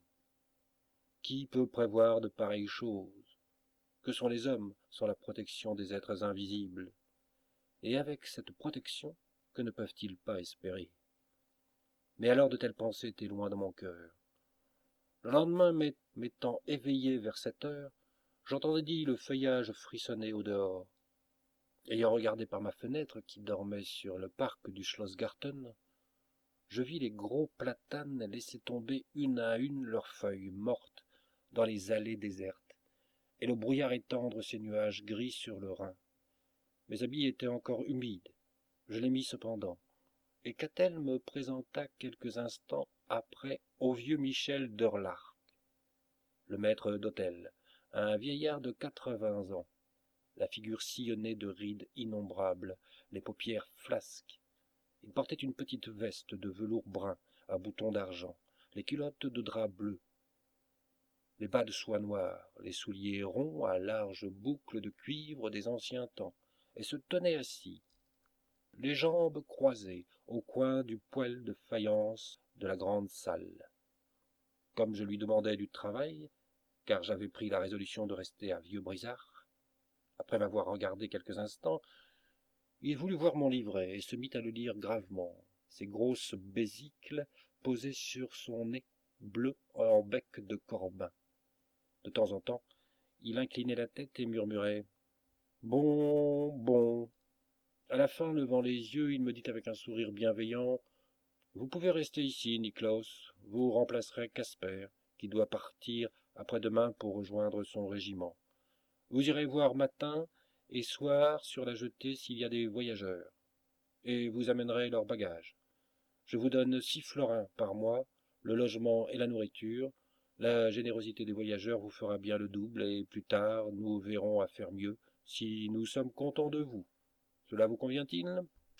Qui peut prévoir de pareilles choses? Que sont les hommes sans la protection des êtres invisibles? Et avec cette protection, que ne peuvent-ils pas espérer? Mais alors de telles pensées étaient loin de mon cœur. Le lendemain, m'étant éveillé vers sept heures, j'entendis le feuillage frissonner au dehors. Ayant regardé par ma fenêtre qui dormait sur le parc du Schlossgarten, je vis les gros platanes laisser tomber une à une leurs feuilles mortes dans les allées désertes, et le brouillard étendre ses nuages gris sur le Rhin. Mes habits étaient encore humides, je les mis cependant, et Catel me présenta quelques instants après au vieux Michel d'Eurlark, le maître d'hôtel, un vieillard de quatre-vingts ans, la figure sillonnée de rides innombrables, les paupières flasques. Il portait une petite veste de velours brun à boutons d'argent, les culottes de drap bleu, les bas de soie noire, les souliers ronds à larges boucles de cuivre des anciens temps, et se tenait assis, les jambes croisées, au coin du poêle de faïence de la grande salle. Comme je lui demandais du travail, car j'avais pris la résolution de rester à Vieux-Brizard, après m'avoir regardé quelques instants, il voulut voir mon livret et se mit à le lire gravement, ses grosses besicles posées sur son nez bleu en bec de corbin. De temps en temps, il inclinait la tête et murmurait « Bon, bon ». À la fin, levant les yeux, il me dit avec un sourire bienveillant « Vous pouvez rester ici, Niklaus, vous remplacerez Casper, qui doit partir après-demain pour rejoindre son régiment. Vous irez voir matin et soir sur la jetée s'il y a des voyageurs, et vous amènerez leurs bagages. Je vous donne six florins par mois, le logement et la nourriture. La générosité des voyageurs vous fera bien le double, et plus tard nous verrons à faire mieux, si nous sommes contents de vous. Cela vous convient-il »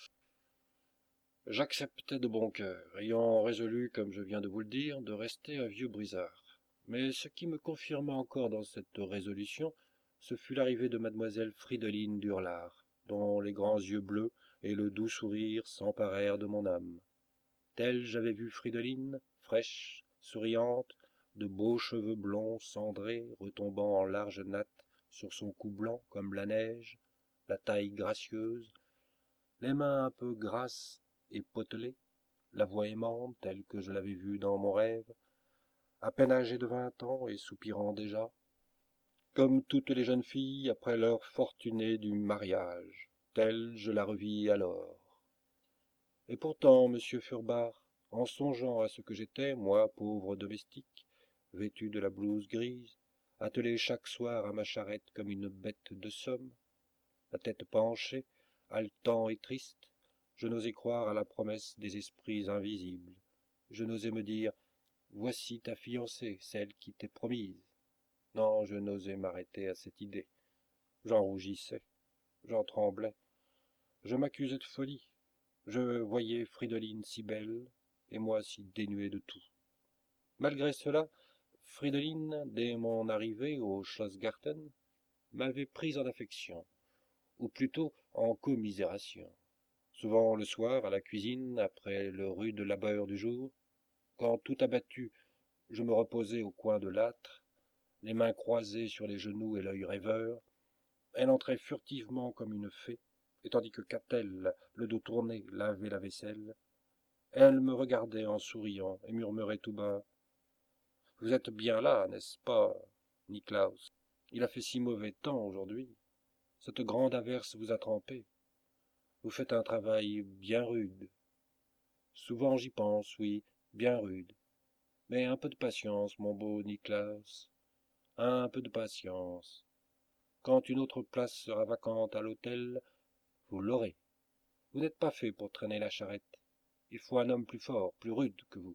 J'acceptai de bon cœur, ayant résolu, comme je viens de vous le dire, de rester à Vieux-Brizard. Mais ce qui me confirma encore dans cette résolution, ce fut l'arrivée de mademoiselle Frideline d'Urlard, dont les grands yeux bleus et le doux sourire s'emparèrent de mon âme. Telle j'avais vu Frideline, fraîche, souriante, de beaux cheveux blonds cendrés retombant en larges nattes sur son cou blanc comme la neige, la taille gracieuse, les mains un peu grasses et potelées, la voix aimante telle que je l'avais vue dans mon rêve, à peine âgée de vingt ans et soupirant déjà, comme toutes les jeunes filles après l'heure fortunée du mariage, telle je la revis alors. Et pourtant, monsieur Furbar, en songeant à ce que j'étais, moi, pauvre domestique, vêtu de la blouse grise, attelé chaque soir à ma charrette comme une bête de somme, la tête penchée, haletant et triste, je n'osais croire à la promesse des esprits invisibles. Je n'osais me dire, voici ta fiancée, celle qui t'est promise. Non, je n'osais m'arrêter à cette idée. J'en rougissais, j'en tremblais. Je m'accusais de folie. Je voyais Fridolin si belle, et moi si dénué de tout. Malgré cela, Fridolin, dès mon arrivée au Schlossgarten, m'avait pris en affection, ou plutôt en commisération. Souvent le soir, à la cuisine, après le rude labeur du jour, quand tout abattu, je me reposais au coin de l'âtre, les mains croisées sur les genoux et l'œil rêveur, elle entrait furtivement comme une fée, et tandis que Catel, le dos tourné, lavait la vaisselle, elle me regardait en souriant et murmurait tout bas, « Vous êtes bien là, n'est-ce pas, Niklaus? Il a fait si mauvais temps aujourd'hui. Cette grande averse vous a trempé. Vous faites un travail bien rude. Souvent j'y pense, oui, bien rude. Mais un peu de patience, mon beau Niklaus, un peu de patience. Quand une autre place sera vacante à l'hôtel, vous l'aurez. Vous n'êtes pas fait pour traîner la charrette. Il faut un homme plus fort, plus rude que vous. »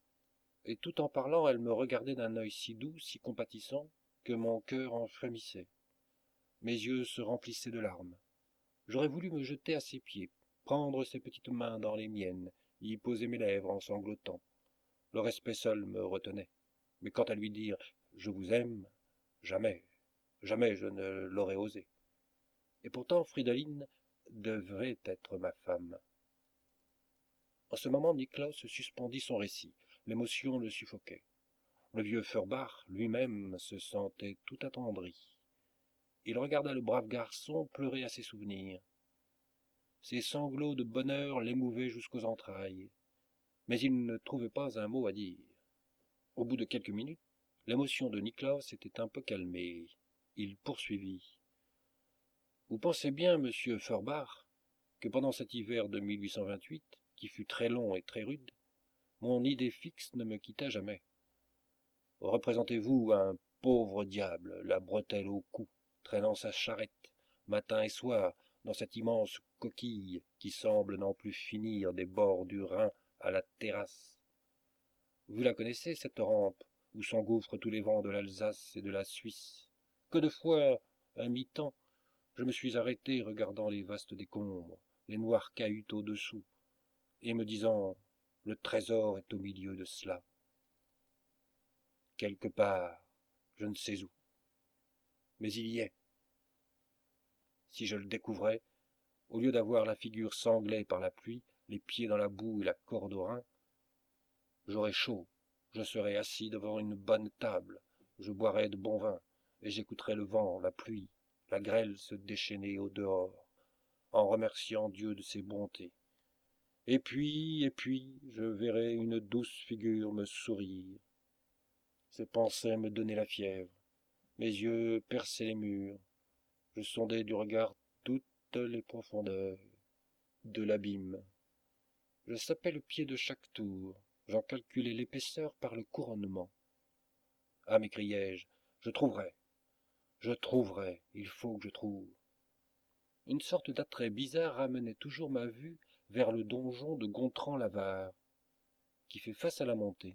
Et tout en parlant, elle me regardait d'un œil si doux, si compatissant, que mon cœur en frémissait. Mes yeux se remplissaient de larmes. J'aurais voulu me jeter à ses pieds, prendre ses petites mains dans les miennes, y poser mes lèvres en sanglotant. Le respect seul me retenait. Mais quant à lui dire « je vous aime », jamais, jamais je ne l'aurais osé. Et pourtant Fridolin devrait être ma femme. En ce moment, Niklaus suspendit son récit. L'émotion le suffoquait. Le vieux Furbar lui-même se sentait tout attendri. Il regarda le brave garçon pleurer à ses souvenirs. Ses sanglots de bonheur l'émouvaient jusqu'aux entrailles. Mais il ne trouvait pas un mot à dire. Au bout de quelques minutes, l'émotion de Niklaus était un peu calmée. Il poursuivit. « Vous pensez bien, monsieur Furbar, que pendant cet hiver de mille huit cent vingt-huit, qui fut très long et très rude, mon idée fixe ne me quitta jamais. Représentez-vous un pauvre diable, la bretelle au cou, traînant sa charrette, matin et soir, dans cette immense coquille qui semble n'en plus finir des bords du Rhin à la terrasse. Vous la connaissez, cette rampe, où s'engouffrent tous les vents de l'Alsace et de la Suisse. Que de fois, à mi-temps, je me suis arrêté regardant les vastes décombres, les noires cahutes au-dessous, et me disant, le trésor est au milieu de cela. Quelque part, je ne sais où, mais il y est. Si je le découvrais, au lieu d'avoir la figure sanglée par la pluie, les pieds dans la boue et la corde au rein, j'aurais chaud, je serais assis devant une bonne table, je boirais de bon vin, et j'écouterais le vent, la pluie, la grêle se déchaîner au dehors, en remerciant Dieu de ses bontés. Et puis, et puis, je verrais une douce figure me sourire. Ces pensées me donnaient la fièvre, mes yeux perçaient les murs, je sondais du regard toutes les profondeurs de l'abîme. Je sapais le pied de chaque tour, j'en calculais l'épaisseur par le couronnement. Ah, m'écriai-je, je trouverai, je trouverai, il faut que je trouve. Une sorte d'attrait bizarre ramenait toujours ma vue vers le donjon de Gontran-l'Avare, qui fait face à la montée.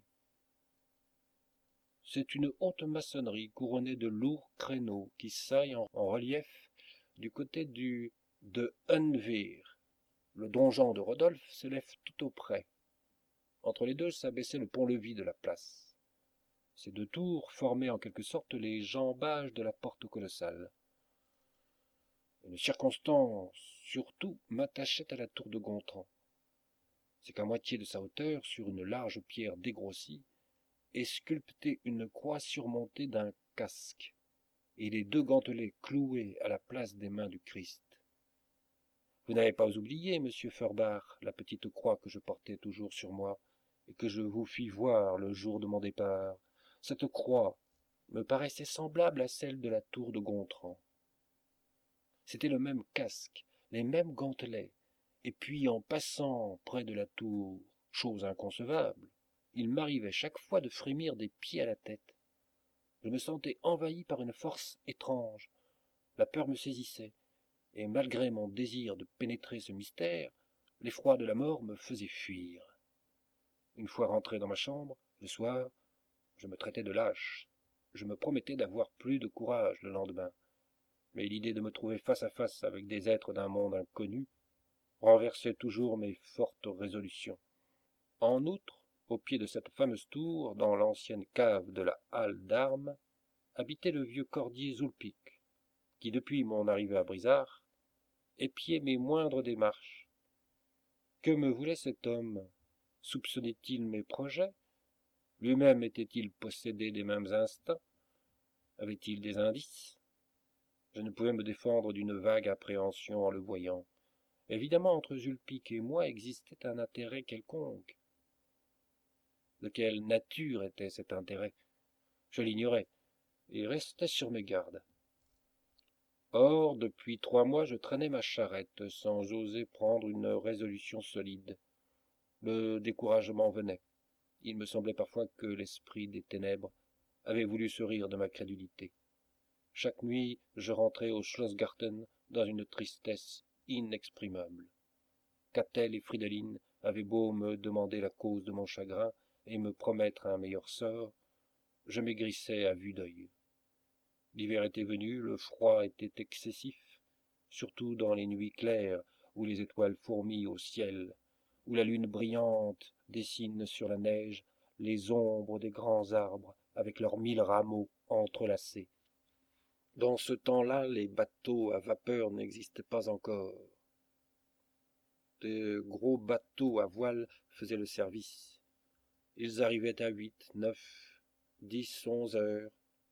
C'est une haute maçonnerie couronnée de lourds créneaux qui saillent en, en relief du côté du de Unweer. Le donjon de Rodolphe s'élève tout auprès. Entre les deux s'abaissait le pont-levis de la place. Ces deux tours formaient en quelque sorte les jambages de la porte colossale. Une circonstance surtout m'attachait à la tour de Gontran. C'est qu'à moitié de sa hauteur, sur une large pierre dégrossie, et sculpté une croix surmontée d'un casque, et les deux gantelets cloués à la place des mains du Christ. Vous n'avez pas oublié, monsieur Feurbach, la petite croix que je portais toujours sur moi, et que je vous fis voir le jour de mon départ. Cette croix me paraissait semblable à celle de la tour de Gontran. C'était le même casque, les mêmes gantelets, et puis en passant près de la tour, chose inconcevable, il m'arrivait chaque fois de frémir des pieds à la tête. Je me sentais envahi par une force étrange, la peur me saisissait, et malgré mon désir de pénétrer ce mystère, l'effroi de la mort me faisait fuir. Une fois rentré dans ma chambre, le soir, je me traitais de lâche. Je me promettais d'avoir plus de courage le lendemain. Mais l'idée de me trouver face à face avec des êtres d'un monde inconnu renversait toujours mes fortes résolutions. En outre, au pied de cette fameuse tour, dans l'ancienne cave de la halle d'armes, habitait le vieux cordier Zoulpik, qui, depuis mon arrivée à Brizard, épiait mes moindres démarches. Que me voulait cet homme? Soupçonnait-il mes projets? Lui-même était-il possédé des mêmes instincts? Avait-il des indices? Je ne pouvais me défendre d'une vague appréhension en le voyant. Évidemment, entre Zulpic et moi existait un intérêt quelconque. De quelle nature était cet intérêt? Je l'ignorais, et restais sur mes gardes. Or, depuis trois mois, je traînais ma charrette, sans oser prendre une résolution solide. Le découragement venait. Il me semblait parfois que l'esprit des ténèbres avait voulu se rire de ma crédulité. Chaque nuit, je rentrais au Schlossgarten dans une tristesse inexprimable. Catel et Fridolin avaient beau me demander la cause de mon chagrin et me promettre un meilleur sort, je maigrissais à vue d'œil. L'hiver était venu, le froid était excessif, surtout dans les nuits claires où les étoiles fourmillent au ciel, où la lune brillante dessine sur la neige les ombres des grands arbres avec leurs mille rameaux entrelacés. Dans ce temps-là, les bateaux à vapeur n'existaient pas encore. De gros bateaux à voile faisaient le service. Ils arrivaient à huit, neuf, dix, onze heures,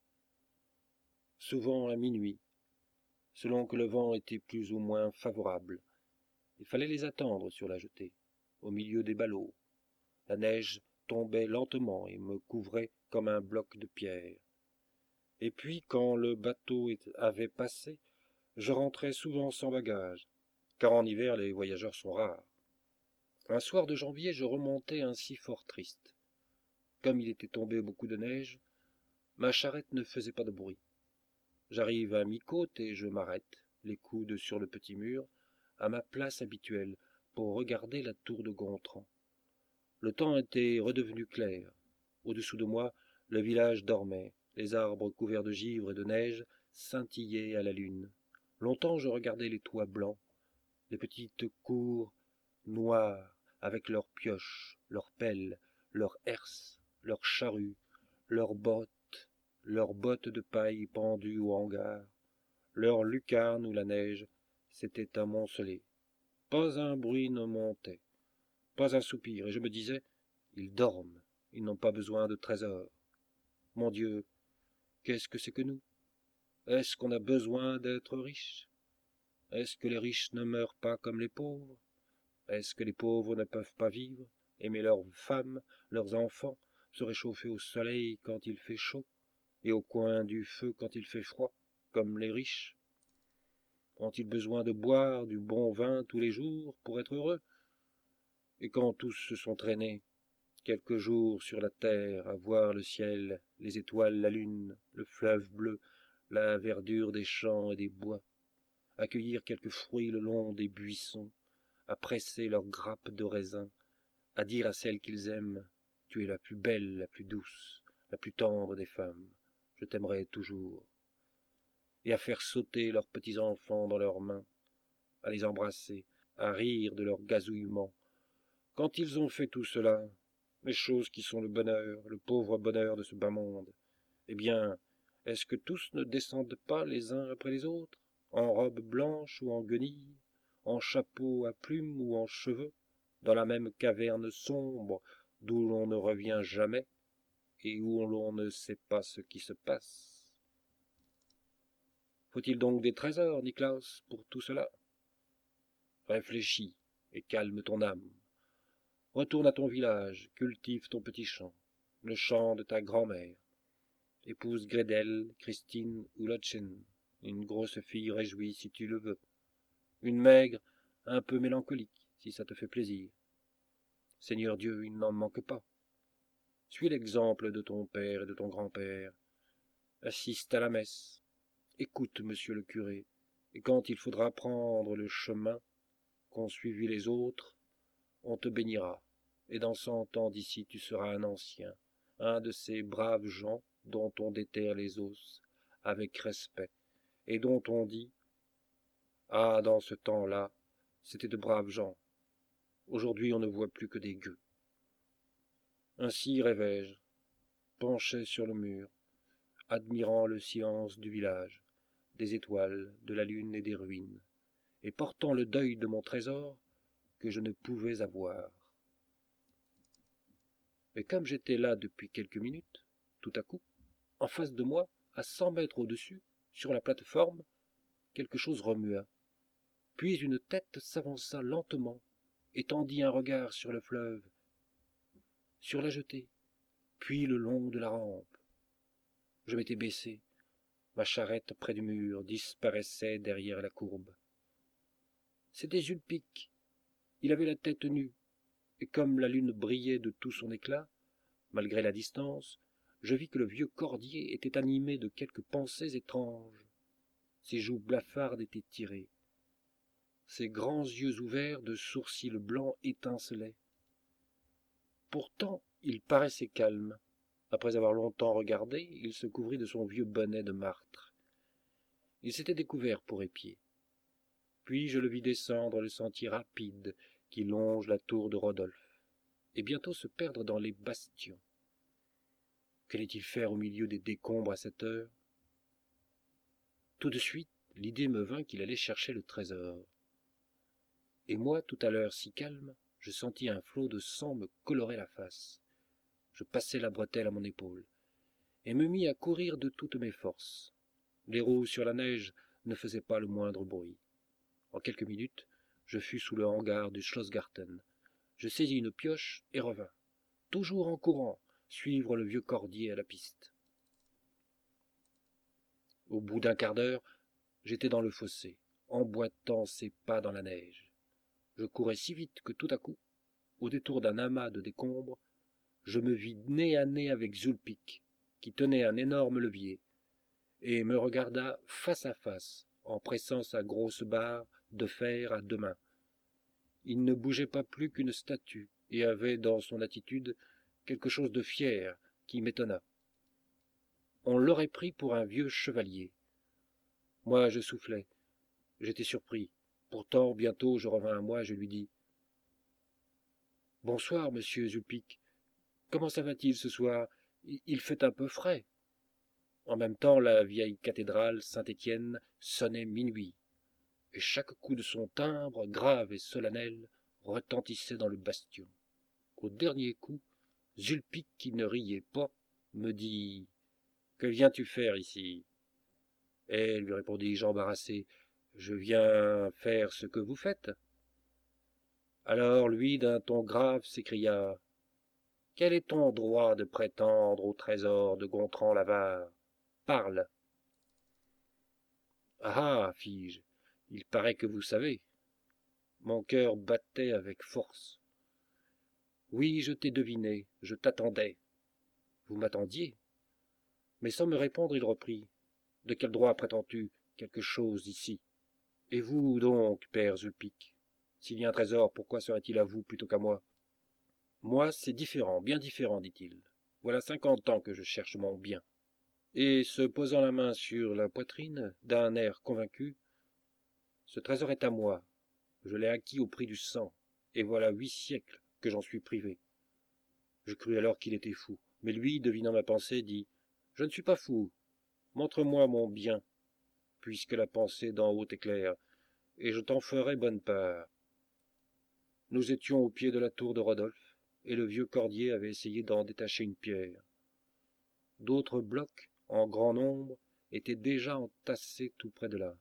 souvent à minuit, selon que le vent était plus ou moins favorable. Il fallait les attendre sur la jetée, au milieu des ballots. La neige tombait lentement et me couvrait comme un bloc de pierre. Et puis, quand le bateau avait passé, je rentrais souvent sans bagage, car en hiver les voyageurs sont rares. Un soir de janvier, je remontais ainsi fort triste. Comme il était tombé beaucoup de neige, ma charrette ne faisait pas de bruit. J'arrive à mi-côte et je m'arrête, les coudes sur le petit mur, à ma place habituelle, pour regarder la tour de Gontran. Le temps était redevenu clair. Au-dessous de moi, le village dormait. Les arbres couverts de givre et de neige scintillaient à la lune. Longtemps je regardais les toits blancs, les petites cours noires, avec leurs pioches, leurs pelles, leurs herses, leurs charrues, leurs bottes, leurs bottes de paille pendues au hangar, leurs lucarnes où la neige s'était amoncelée. Pas un bruit ne montait, pas un soupir, et je me disais, ils dorment, ils n'ont pas besoin de trésors. Mon Dieu, qu'est-ce que c'est que nous? Est-ce qu'on a besoin d'être riche? Est-ce que les riches ne meurent pas comme les pauvres? Est-ce que les pauvres ne peuvent pas vivre, aimer leurs femmes, leurs enfants, se réchauffer au soleil quand il fait chaud, et au coin du feu quand il fait froid, comme les riches? Ont-ils besoin de boire du bon vin tous les jours pour être heureux? Et quand tous se sont traînés, quelques jours sur la terre, à voir le ciel, les étoiles, la lune, le fleuve bleu, la verdure des champs et des bois, à cueillir quelques fruits le long des buissons, à presser leurs grappes de raisin, à dire à celle qu'ils aiment, tu es la plus belle, la plus douce, la plus tendre des femmes, je t'aimerai toujours, et à faire sauter leurs petits enfants dans leurs mains, à les embrasser, à rire de leur gazouillement. Quand ils ont fait tout cela, les choses qui sont le bonheur, le pauvre bonheur de ce bas monde, eh bien, est-ce que tous ne descendent pas les uns après les autres, en robe blanche ou en guenilles, en chapeau à plumes ou en cheveux, dans la même caverne sombre d'où l'on ne revient jamais, et où l'on ne sait pas ce qui se passe. Faut-il donc des trésors, Niklaus, pour tout cela? Réfléchis et calme ton âme. Retourne à ton village, cultive ton petit champ, le champ de ta grand-mère. Épouse Grédel, Christine ou Lottchen, une grosse fille réjouie si tu le veux. Une maigre, un peu mélancolique, si ça te fait plaisir. Seigneur Dieu, il n'en manque pas. Suis l'exemple de ton père et de ton grand-père. Assiste à la messe. Écoute, monsieur le curé, et quand il faudra prendre le chemin qu'ont suivi les autres, on te bénira, et dans cent ans d'ici tu seras un ancien, un de ces braves gens dont on déterre les os avec respect, et dont on dit « Ah, dans ce temps-là, c'étaient de braves gens. Aujourd'hui on ne voit plus que des gueux. » Ainsi rêvai-je, penché sur le mur, admirant le silence du village, des étoiles, de la lune et des ruines, et portant le deuil de mon trésor que je ne pouvais avoir. Mais comme j'étais là depuis quelques minutes, tout à coup, en face de moi, à cent mètres au-dessus, sur la plate-forme, quelque chose remua. Puis une tête s'avança lentement et tendit un regard sur le fleuve, sur la jetée, puis le long de la rampe. Je m'étais baissé. Ma charrette près du mur disparaissait derrière la courbe. C'était Zulpick. Il avait la tête nue, et comme la lune brillait de tout son éclat, malgré la distance, je vis que le vieux cordier était animé de quelques pensées étranges. Ses joues blafardes étaient tirées. Ses grands yeux ouverts de sourcils blancs étincelaient. Pourtant, il paraissait calme. Après avoir longtemps regardé, il se couvrit de son vieux bonnet de martre. Il s'était découvert pour épier. Puis je le vis descendre le sentier rapide qui longe la tour de Rodolphe, et bientôt se perdre dans les bastions. Qu'allait-il faire au milieu des décombres à cette heure? Tout de suite, l'idée me vint qu'il allait chercher le trésor. Et moi, tout à l'heure si calme, je sentis un flot de sang me colorer la face. Je passai la bretelle à mon épaule, et me mis à courir de toutes mes forces. Les roues sur la neige ne faisaient pas le moindre bruit. En quelques minutes, je fus sous le hangar du Schlossgarten. Je saisis une pioche et revins, toujours en courant, suivre le vieux cordier à la piste. Au bout d'un quart d'heure, j'étais dans le fossé, emboîtant ses pas dans la neige. Je courais si vite que tout à coup, au détour d'un amas de décombres, je me vis nez à nez avec Zulpick, qui tenait un énorme levier, et me regarda face à face, en pressant sa grosse barre de fer à deux mains. Il ne bougeait pas plus qu'une statue, et avait dans son attitude quelque chose de fier qui m'étonna. On l'aurait pris pour un vieux chevalier. Moi, je soufflais. J'étais surpris. Pourtant, bientôt, je revins à moi et je lui dis « Bonsoir, monsieur Zulpick. Comment ça va-t-il ce soir? Il fait un peu frais. » En même temps, la vieille cathédrale Saint-Étienne sonnait minuit, et chaque coup de son timbre, grave et solennel, retentissait dans le bastion. Au dernier coup, Zulpick, qui ne riait pas, me dit « Que viens-tu faire ici ?» Et lui répondis-je embarrassé « Je viens faire ce que vous faites. » Alors lui, d'un ton grave, s'écria « Quel est ton droit de prétendre au trésor de Gontran l'avare? Parle !» « Ah, ah, fis-je, il paraît que vous savez. » Mon cœur battait avec force. « Oui, je t'ai deviné, je t'attendais. » « Vous m'attendiez ?» Mais sans me répondre, il reprit. « De quel droit prétends-tu quelque chose ici? Et vous donc, père Zulpick? S'il y a un trésor, pourquoi serait-il à vous plutôt qu'à moi? »« Moi, c'est différent, bien différent, dit-il. Voilà cinquante ans que je cherche mon bien. » Et se posant la main sur la poitrine, d'un air convaincu, « Ce trésor est à moi. Je l'ai acquis au prix du sang, et voilà huit siècles que j'en suis privé. » Je crus alors qu'il était fou, mais lui, devinant ma pensée, dit « Je ne suis pas fou. Montre-moi mon bien, puisque la pensée d'en haut est claire, et je t'en ferai bonne part. » Nous étions au pied de la tour de Rodolphe, et le vieux cordier avait essayé d'en détacher une pierre. D'autres blocs, en grand nombre, étaient déjà entassés tout près de là.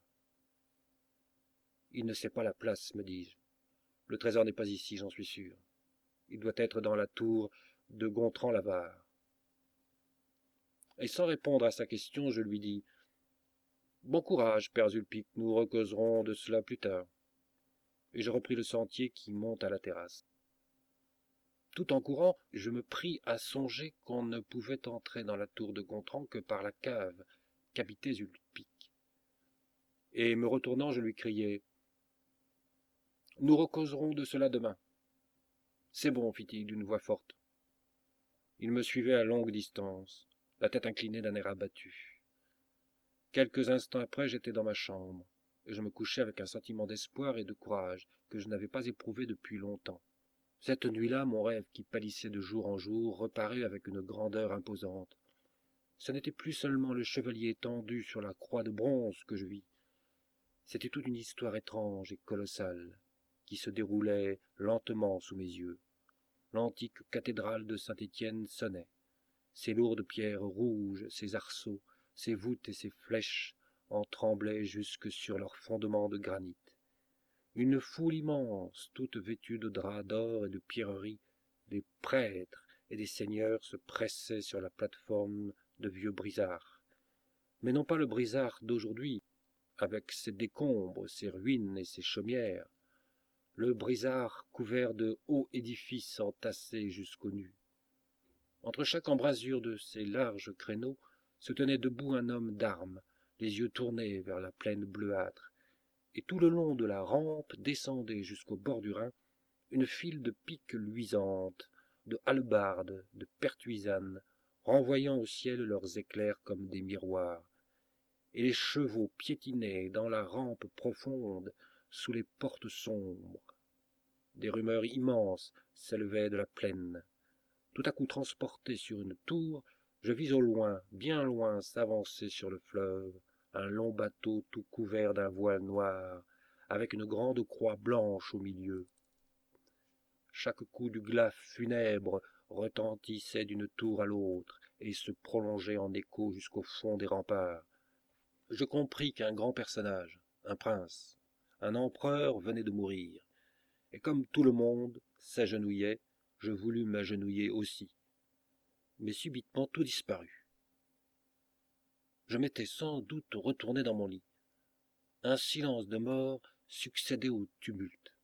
« Il ne sait pas la place, me dis-je. Le trésor n'est pas ici, j'en suis sûr. Il doit être dans la tour de Gontran-Lavare. » Et sans répondre à sa question, je lui dis « Bon courage, père Zulpic, nous recauserons de cela plus tard. » Et je repris le sentier qui monte à la terrasse. Tout en courant, je me pris à songer qu'on ne pouvait entrer dans la tour de Gontran que par la cave qu'habitait Zulpic. Et me retournant, je lui criai « Nous recauserons de cela demain. »« C'est bon, fit-il d'une voix forte. » Il me suivait à longue distance, la tête inclinée d'un air abattu. Quelques instants après, j'étais dans ma chambre, et je me couchais avec un sentiment d'espoir et de courage que je n'avais pas éprouvé depuis longtemps. Cette nuit-là, mon rêve, qui pâlissait de jour en jour, reparut avec une grandeur imposante. Ce n'était plus seulement le chevalier étendu sur la croix de bronze que je vis. C'était toute une histoire étrange et colossale, qui se déroulait lentement sous mes yeux. L'antique cathédrale de Saint-Étienne sonnait. Ses lourdes pierres rouges, ses arceaux, ses voûtes et ses flèches en tremblaient jusque sur leurs fondements de granit. Une foule immense, toute vêtue de draps d'or et de pierreries, des prêtres et des seigneurs se pressaient sur la plate-forme de vieux brisards. Mais non pas le brisard d'aujourd'hui, avec ses décombres, ses ruines et ses chaumières, le brisard couvert de hauts édifices entassés jusqu'aux nues. Entre chaque embrasure de ces larges créneaux se tenait debout un homme d'armes, les yeux tournés vers la plaine bleuâtre, et tout le long de la rampe descendait jusqu'au bord du Rhin une file de piques luisantes, de hallebardes, de pertuisanes, renvoyant au ciel leurs éclairs comme des miroirs, et les chevaux piétinaient dans la rampe profonde sous les portes sombres. Des rumeurs immenses s'élevaient de la plaine. Tout à coup transporté sur une tour, je vis au loin, bien loin, s'avancer sur le fleuve, un long bateau tout couvert d'un voile noir, avec une grande croix blanche au milieu. Chaque coup du glas funèbre retentissait d'une tour à l'autre et se prolongeait en écho jusqu'au fond des remparts. Je compris qu'un grand personnage, un prince, un empereur venait de mourir, et comme tout le monde s'agenouillait, je voulus m'agenouiller aussi. Mais subitement tout disparut. Je m'étais sans doute retourné dans mon lit. Un silence de mort succédait au tumulte.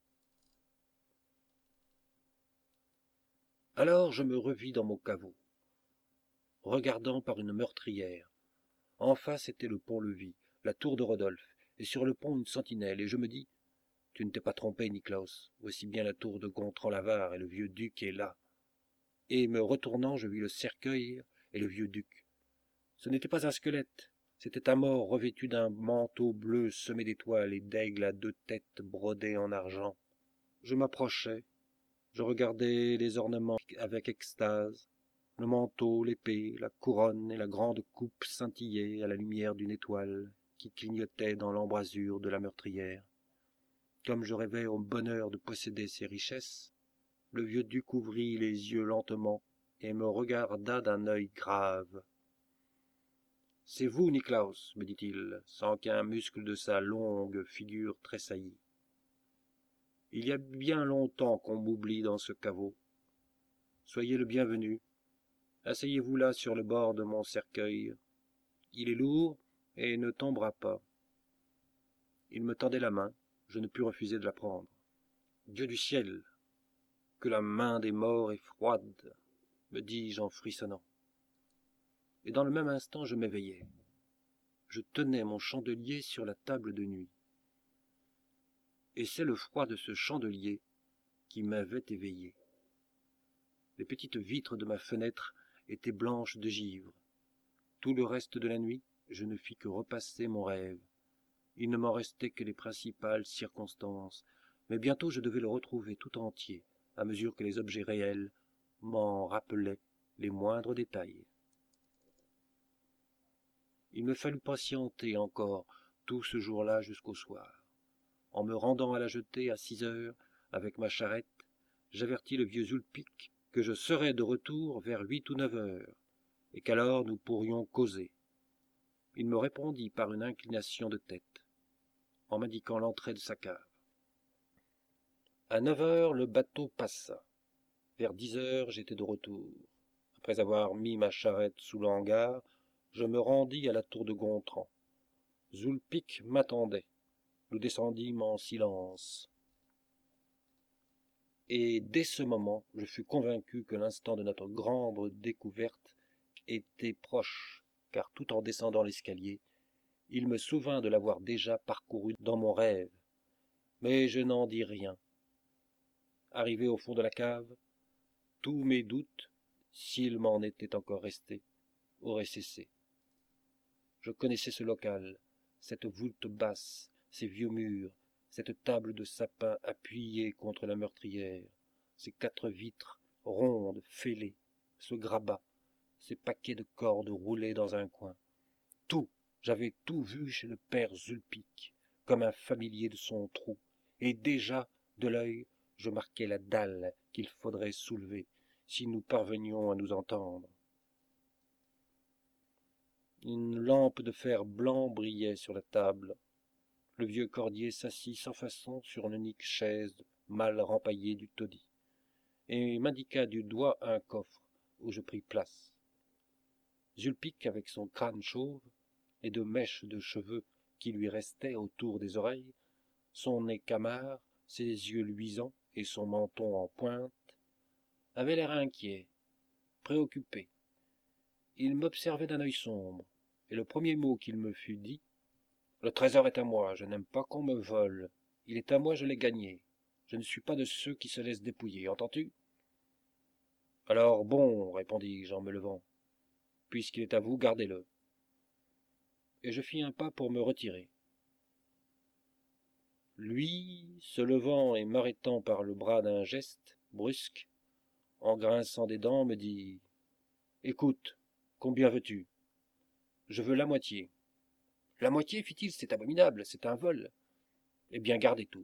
Alors je me revis dans mon caveau, regardant par une meurtrière. En face était le pont-levis, la tour de Rodolphe, et sur le pont une sentinelle, et je me dis « Tu ne t'es pas trompé, Niklaus, voici bien la tour de Gontran-Lavare, et le vieux duc est là. » Et me retournant, je vis le cercueil et le vieux duc. Ce n'était pas un squelette, c'était un mort revêtu d'un manteau bleu semé d'étoiles et d'aigles à deux têtes brodées en argent. Je m'approchai, je regardais les ornements avec extase. Le manteau, l'épée, la couronne et la grande coupe scintillaient à la lumière d'une étoile qui clignotait dans l'embrasure de la meurtrière. Comme je rêvais au bonheur de posséder ces richesses, le vieux duc ouvrit les yeux lentement et me regarda d'un œil grave. « C'est vous, Niklaus, me dit-il, sans qu'un muscle de sa longue figure tressaillît. Il y a bien longtemps qu'on m'oublie dans ce caveau. Soyez le bienvenu. Asseyez-vous là sur le bord de mon cercueil. Il est lourd et ne tombera pas. » Il me tendait la main, je ne pus refuser de la prendre. Dieu du ciel, que la main des morts est froide, me dis-je en frissonnant. Et dans le même instant je m'éveillai. Je tenais mon chandelier sur la table de nuit. Et c'est le froid de ce chandelier qui m'avait éveillé. Les petites vitres de ma fenêtre étaient blanches de givre. Tout le reste de la nuit, je ne fis que repasser mon rêve. Il ne m'en restait que les principales circonstances, mais bientôt je devais le retrouver tout entier, à mesure que les objets réels m'en rappelaient les moindres détails. Il me fallut patienter encore tout ce jour-là jusqu'au soir. En me rendant à la jetée à six heures, avec ma charrette, j'avertis le vieux Zulpic que je serais de retour vers huit ou neuf heures. et qu'alors nous pourrions causer. Il me répondit par une inclination de tête, en m'indiquant l'entrée de sa cave. À neuf heures, le bateau passa. Vers dix heures, j'étais de retour. Après avoir mis ma charrette sous le hangar, je me rendis à la tour de Gontran. Zulpick m'attendait. Nous descendîmes en silence. Et dès ce moment, je fus convaincu que l'instant de notre grande découverte était proche, car tout en descendant l'escalier, il me souvint de l'avoir déjà parcouru dans mon rêve. Mais je n'en dis rien. Arrivé au fond de la cave, tous mes doutes, s'il m'en était encore resté, auraient cessé. Je connaissais ce local, cette voûte basse, ces vieux murs, cette table de sapin appuyée contre la meurtrière, ces quatre vitres rondes, fêlées, ce grabat, ces paquets de cordes roulés dans un coin. Tout, j'avais tout vu chez le père Zulpick, comme un familier de son trou, et déjà, de l'œil, je marquais la dalle qu'il faudrait soulever, si nous parvenions à nous entendre. Une lampe de fer blanc brillait sur la table. Le vieux cordier s'assit sans façon sur une unique chaise mal rempaillée du taudis, et m'indiqua du doigt un coffre où je pris place. Zulpick, avec son crâne chauve, les deux mèches de cheveux qui lui restaient autour des oreilles, son nez camard, ses yeux luisants et son menton en pointe, avait l'air inquiet, préoccupé. Il m'observait d'un œil sombre, et le premier mot qu'il me fut dit, « Le trésor est à moi, je n'aime pas qu'on me vole. Il est à moi, je l'ai gagné. Je ne suis pas de ceux qui se laissent dépouiller, entends-tu » ? Alors bon, répondis-je en me levant, puisqu'il est à vous, gardez-le. Et je fis un pas pour me retirer. Lui, se levant et m'arrêtant par le bras d'un geste brusque, en grinçant des dents, me dit « Écoute, combien veux-tu » ? « Je veux la moitié. »« La moitié, fit-il, c'est abominable, c'est un vol. »« Eh bien, gardez tout. »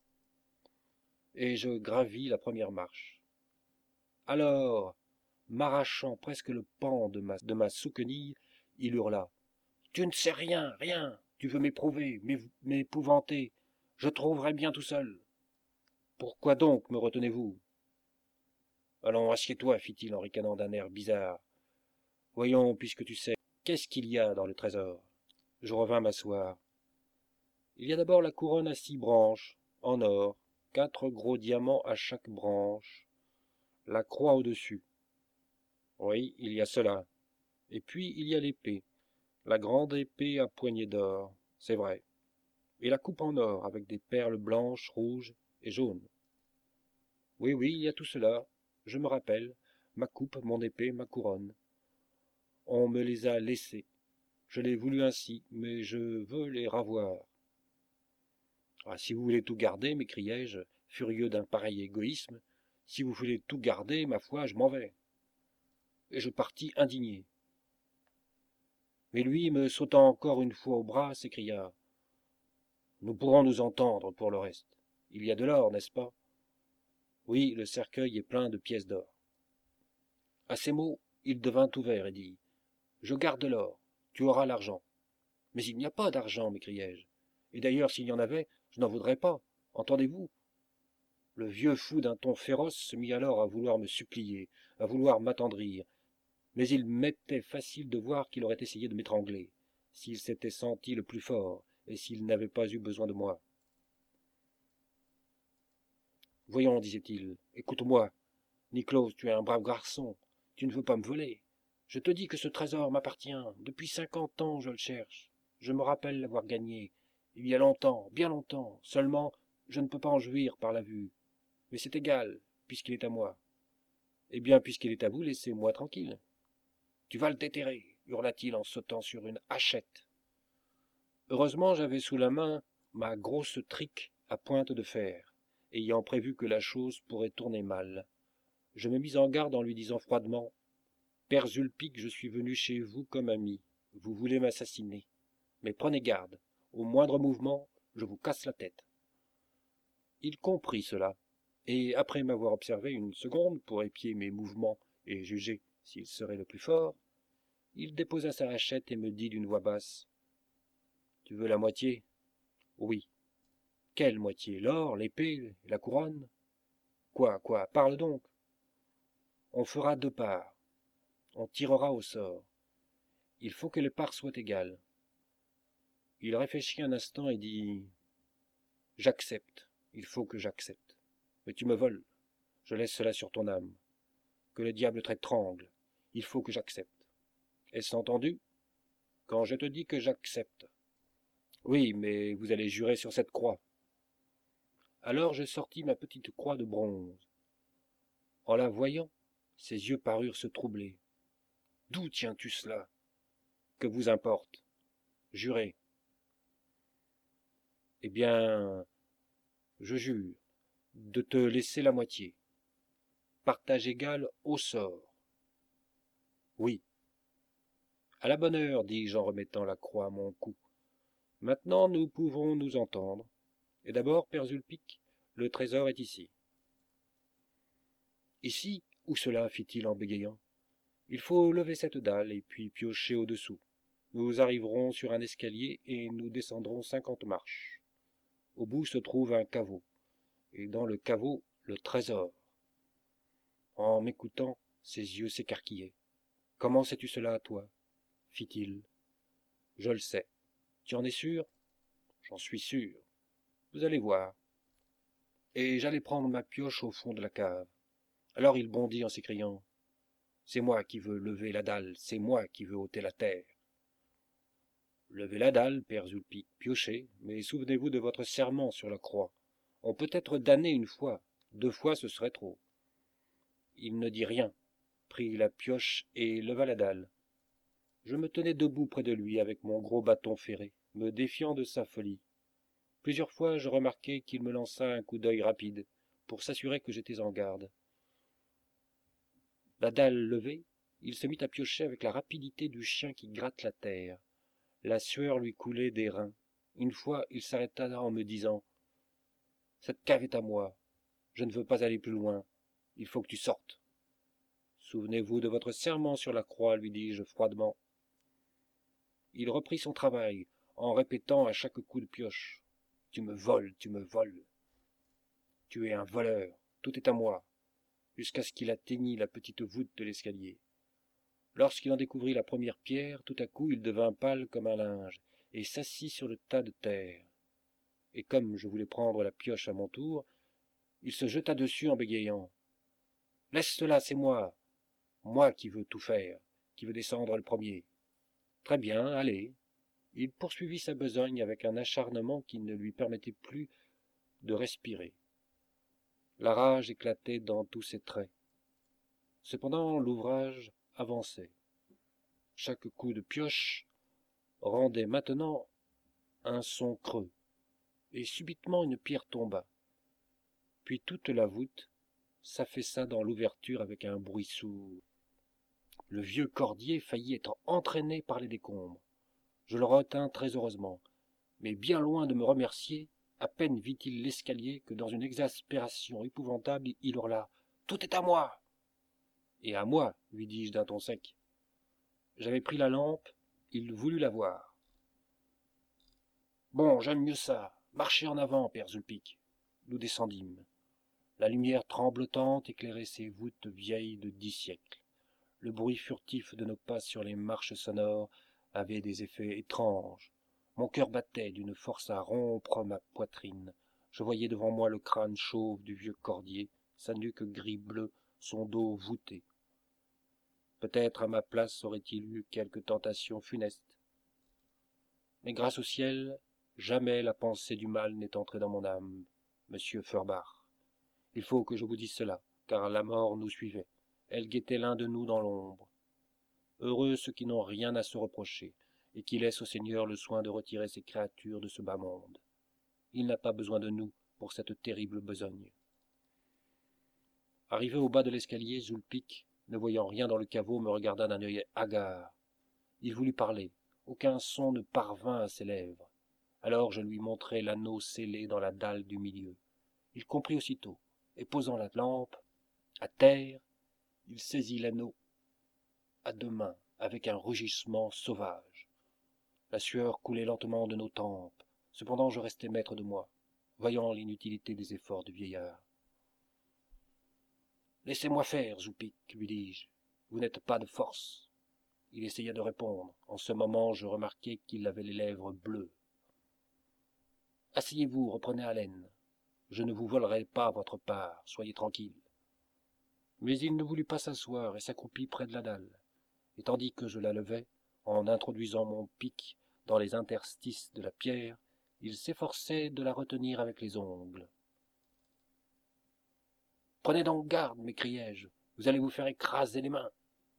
Et je gravis la première marche. Alors, m'arrachant presque le pan de ma, de ma souquenille, il hurla « Tu ne sais rien, rien. Tu veux m'éprouver, m'épouvanter. Je trouverai bien tout seul. Pourquoi donc me retenez-vous » ? Allons, assieds-toi, fit-il en ricanant d'un air bizarre. Voyons, puisque tu sais, qu'est-ce qu'il y a dans le trésor ? Je revins m'asseoir. Il y a d'abord la couronne à six branches, en or, quatre gros diamants à chaque branche, la croix au-dessus. Oui, il y a cela. Et puis il y a l'épée, la grande épée à poignée d'or, c'est vrai. Et la coupe en or, avec des perles blanches, rouges et jaunes. Oui, oui, il y a tout cela. Je me rappelle, ma coupe, mon épée, ma couronne. On me les a laissés. Je l'ai voulu ainsi, mais je veux les ravoir. Ah, si vous voulez tout garder, m'écriai-je, furieux d'un pareil égoïsme, si vous voulez tout garder, ma foi, je m'en vais. Et je partis indigné. Mais lui, me sautant encore une fois au bras, s'écria « Nous pourrons nous entendre pour le reste. Il y a de l'or, n'est-ce pas ? Oui, le cercueil est plein de pièces d'or. » À ces mots, il devint tout vert et dit « Je garde l'or, tu auras l'argent. » Mais il n'y a pas d'argent, m'écriai-je. Et d'ailleurs, s'il y en avait, je n'en voudrais pas. Entendez-vous ? Le vieux fou d'un ton féroce se mit alors à vouloir me supplier, à vouloir m'attendrir. Mais il m'était facile de voir qu'il aurait essayé de m'étrangler, s'il s'était senti le plus fort, et s'il n'avait pas eu besoin de moi. « Voyons, disait-il, écoute-moi. Niklausse, tu es un brave garçon. Tu ne veux pas me voler. Je te dis que ce trésor m'appartient. Depuis cinquante ans, je le cherche. Je me rappelle l'avoir gagné. Il y a longtemps, bien longtemps. Seulement, je ne peux pas en jouir par la vue. Mais c'est égal, puisqu'il est à moi. Eh bien, puisqu'il est à vous, laissez-moi tranquille. Tu vas le déterrer, hurla-t-il en sautant sur une hachette. Heureusement, j'avais sous la main ma grosse trique à pointe de fer, ayant prévu que la chose pourrait tourner mal. Je me mis en garde en lui disant froidement « Père Zulpick, je suis venu chez vous comme ami. Vous voulez m'assassiner. Mais prenez garde. Au moindre mouvement, je vous casse la tête. » Il comprit cela, et après m'avoir observé une seconde pour épier mes mouvements et juger s'il serait le plus fort, Il déposa sa hachette et me dit d'une voix basse. « Tu veux la moitié ?»« Oui. »« Quelle moitié? L'or, l'épée, la couronne ?»« Quoi, quoi? Parle donc !»« On fera deux parts. On tirera au sort. Il faut que les parts soient égales. » Il réfléchit un instant et dit. « J'accepte. Il faut que j'accepte. Mais tu me voles. Je laisse cela sur ton âme. Que le diable t'étrangle. Il faut que j'accepte. Est-ce entendu? Quand je te dis que j'accepte. »« Oui, mais vous allez jurer sur cette croix. » Alors je sortis ma petite croix de bronze. En la voyant, ses yeux parurent se troubler. « D'où tiens-tu cela? Que vous importe? Jurez. »« Eh bien, je jure de te laisser la moitié. Partage égal au sort. »« Oui. »« À la bonne heure, dis-je en remettant la croix à mon cou. Maintenant nous pouvons nous entendre. Et d'abord, Père Zulpic, le trésor est ici. »« Ici? Où cela? Fit-il en bégayant. »« Il faut lever cette dalle et puis piocher au-dessous. Nous arriverons sur un escalier et nous descendrons cinquante marches. Au bout se trouve un caveau, et dans le caveau, le trésor. » En m'écoutant, ses yeux s'écarquillaient. « Comment sais-tu cela, toi? » fit-il. « Je le sais. Tu en es sûr? »« J'en suis sûr. Vous allez voir. » Et j'allais prendre ma pioche au fond de la cave. Alors il bondit en s'écriant. « C'est moi qui veux lever la dalle, c'est moi qui veux ôter la terre. » Levez la dalle, Père Zulpic, piochez, mais souvenez-vous de votre serment sur la croix. On peut être damné une fois, deux fois ce serait trop. Il ne dit rien, prit la pioche et leva la dalle. Je me tenais debout près de lui avec mon gros bâton ferré, me défiant de sa folie. Plusieurs fois je remarquai qu'il me lança un coup d'œil rapide, pour s'assurer que j'étais en garde. La dalle levée, il se mit à piocher avec la rapidité du chien qui gratte la terre. La sueur lui coulait des reins. Une fois, il s'arrêta en me disant « Cette cave est à moi. Je ne veux pas aller plus loin. Il faut que tu sortes. »« Souvenez-vous de votre serment sur la croix, lui dis-je froidement. » Il reprit son travail, en répétant à chaque coup de pioche « Tu me voles, tu me voles. Tu es un voleur, tout est à moi. » jusqu'à ce qu'il atteignît la petite voûte de l'escalier. Lorsqu'il en découvrit la première pierre, tout à coup il devint pâle comme un linge, et s'assit sur le tas de terre. Et comme je voulais prendre la pioche à mon tour, il se jeta dessus en bégayant. « Laisse cela, c'est moi, moi qui veux tout faire, qui veux descendre le premier. »« Très bien, allez. » Il poursuivit sa besogne avec un acharnement qui ne lui permettait plus de respirer. La rage éclatait dans tous ses traits. Cependant l'ouvrage avançait. Chaque coup de pioche rendait maintenant un son creux, et subitement une pierre tomba. Puis toute la voûte s'affaissa dans l'ouverture avec un bruit sourd. Le vieux cordier faillit être entraîné par les décombres. Je le retins très heureusement, mais bien loin de me remercier, à peine vit-il l'escalier que dans une exaspération épouvantable, il hurla « Tout est à moi !» Et à moi, lui dis-je d'un ton sec. J'avais pris la lampe, il voulut la voir. Bon, j'aime mieux ça. Marchez en avant, Père Zulpic. Nous descendîmes. La lumière tremblotante éclairait ces voûtes vieilles de dix siècles. Le bruit furtif de nos pas sur les marches sonores avait des effets étranges. Mon cœur battait d'une force à rompre ma poitrine. Je voyais devant moi le crâne chauve du vieux cordier, sa nuque gris-bleu, son dos voûté. Peut-être à ma place aurait-il eu quelque tentation funeste. Mais grâce au ciel, jamais la pensée du mal n'est entrée dans mon âme, monsieur Feuerbach. Il faut que je vous dise cela, car la mort nous suivait. Elle guettait l'un de nous dans l'ombre. Heureux ceux qui n'ont rien à se reprocher, et qui laissent au Seigneur le soin de retirer ces créatures de ce bas monde. Il n'a pas besoin de nous pour cette terrible besogne. Arrivé au bas de l'escalier, Zulpic, ne voyant rien dans le caveau, me regarda d'un œil hagard. Il voulut parler. Aucun son ne parvint à ses lèvres. Alors je lui montrai l'anneau scellé dans la dalle du milieu. Il comprit aussitôt, et posant la lampe à terre, il saisit l'anneau à deux mains avec un rugissement sauvage. La sueur coulait lentement de nos tempes. Cependant je restais maître de moi, voyant l'inutilité des efforts du vieillard. « Laissez-moi faire, Zoupik, lui dis-je. Vous n'êtes pas de force. » Il essaya de répondre. En ce moment, je remarquai qu'il avait les lèvres bleues. « Asseyez-vous, reprenez haleine. Je ne vous volerai pas votre part, soyez tranquille. » Mais il ne voulut pas s'asseoir et s'accroupit près de la dalle. Et tandis que je la levais, en introduisant mon pic dans les interstices de la pierre, il s'efforçait de la retenir avec les ongles. « Prenez donc garde, m'écriai-je, vous allez vous faire écraser les mains. »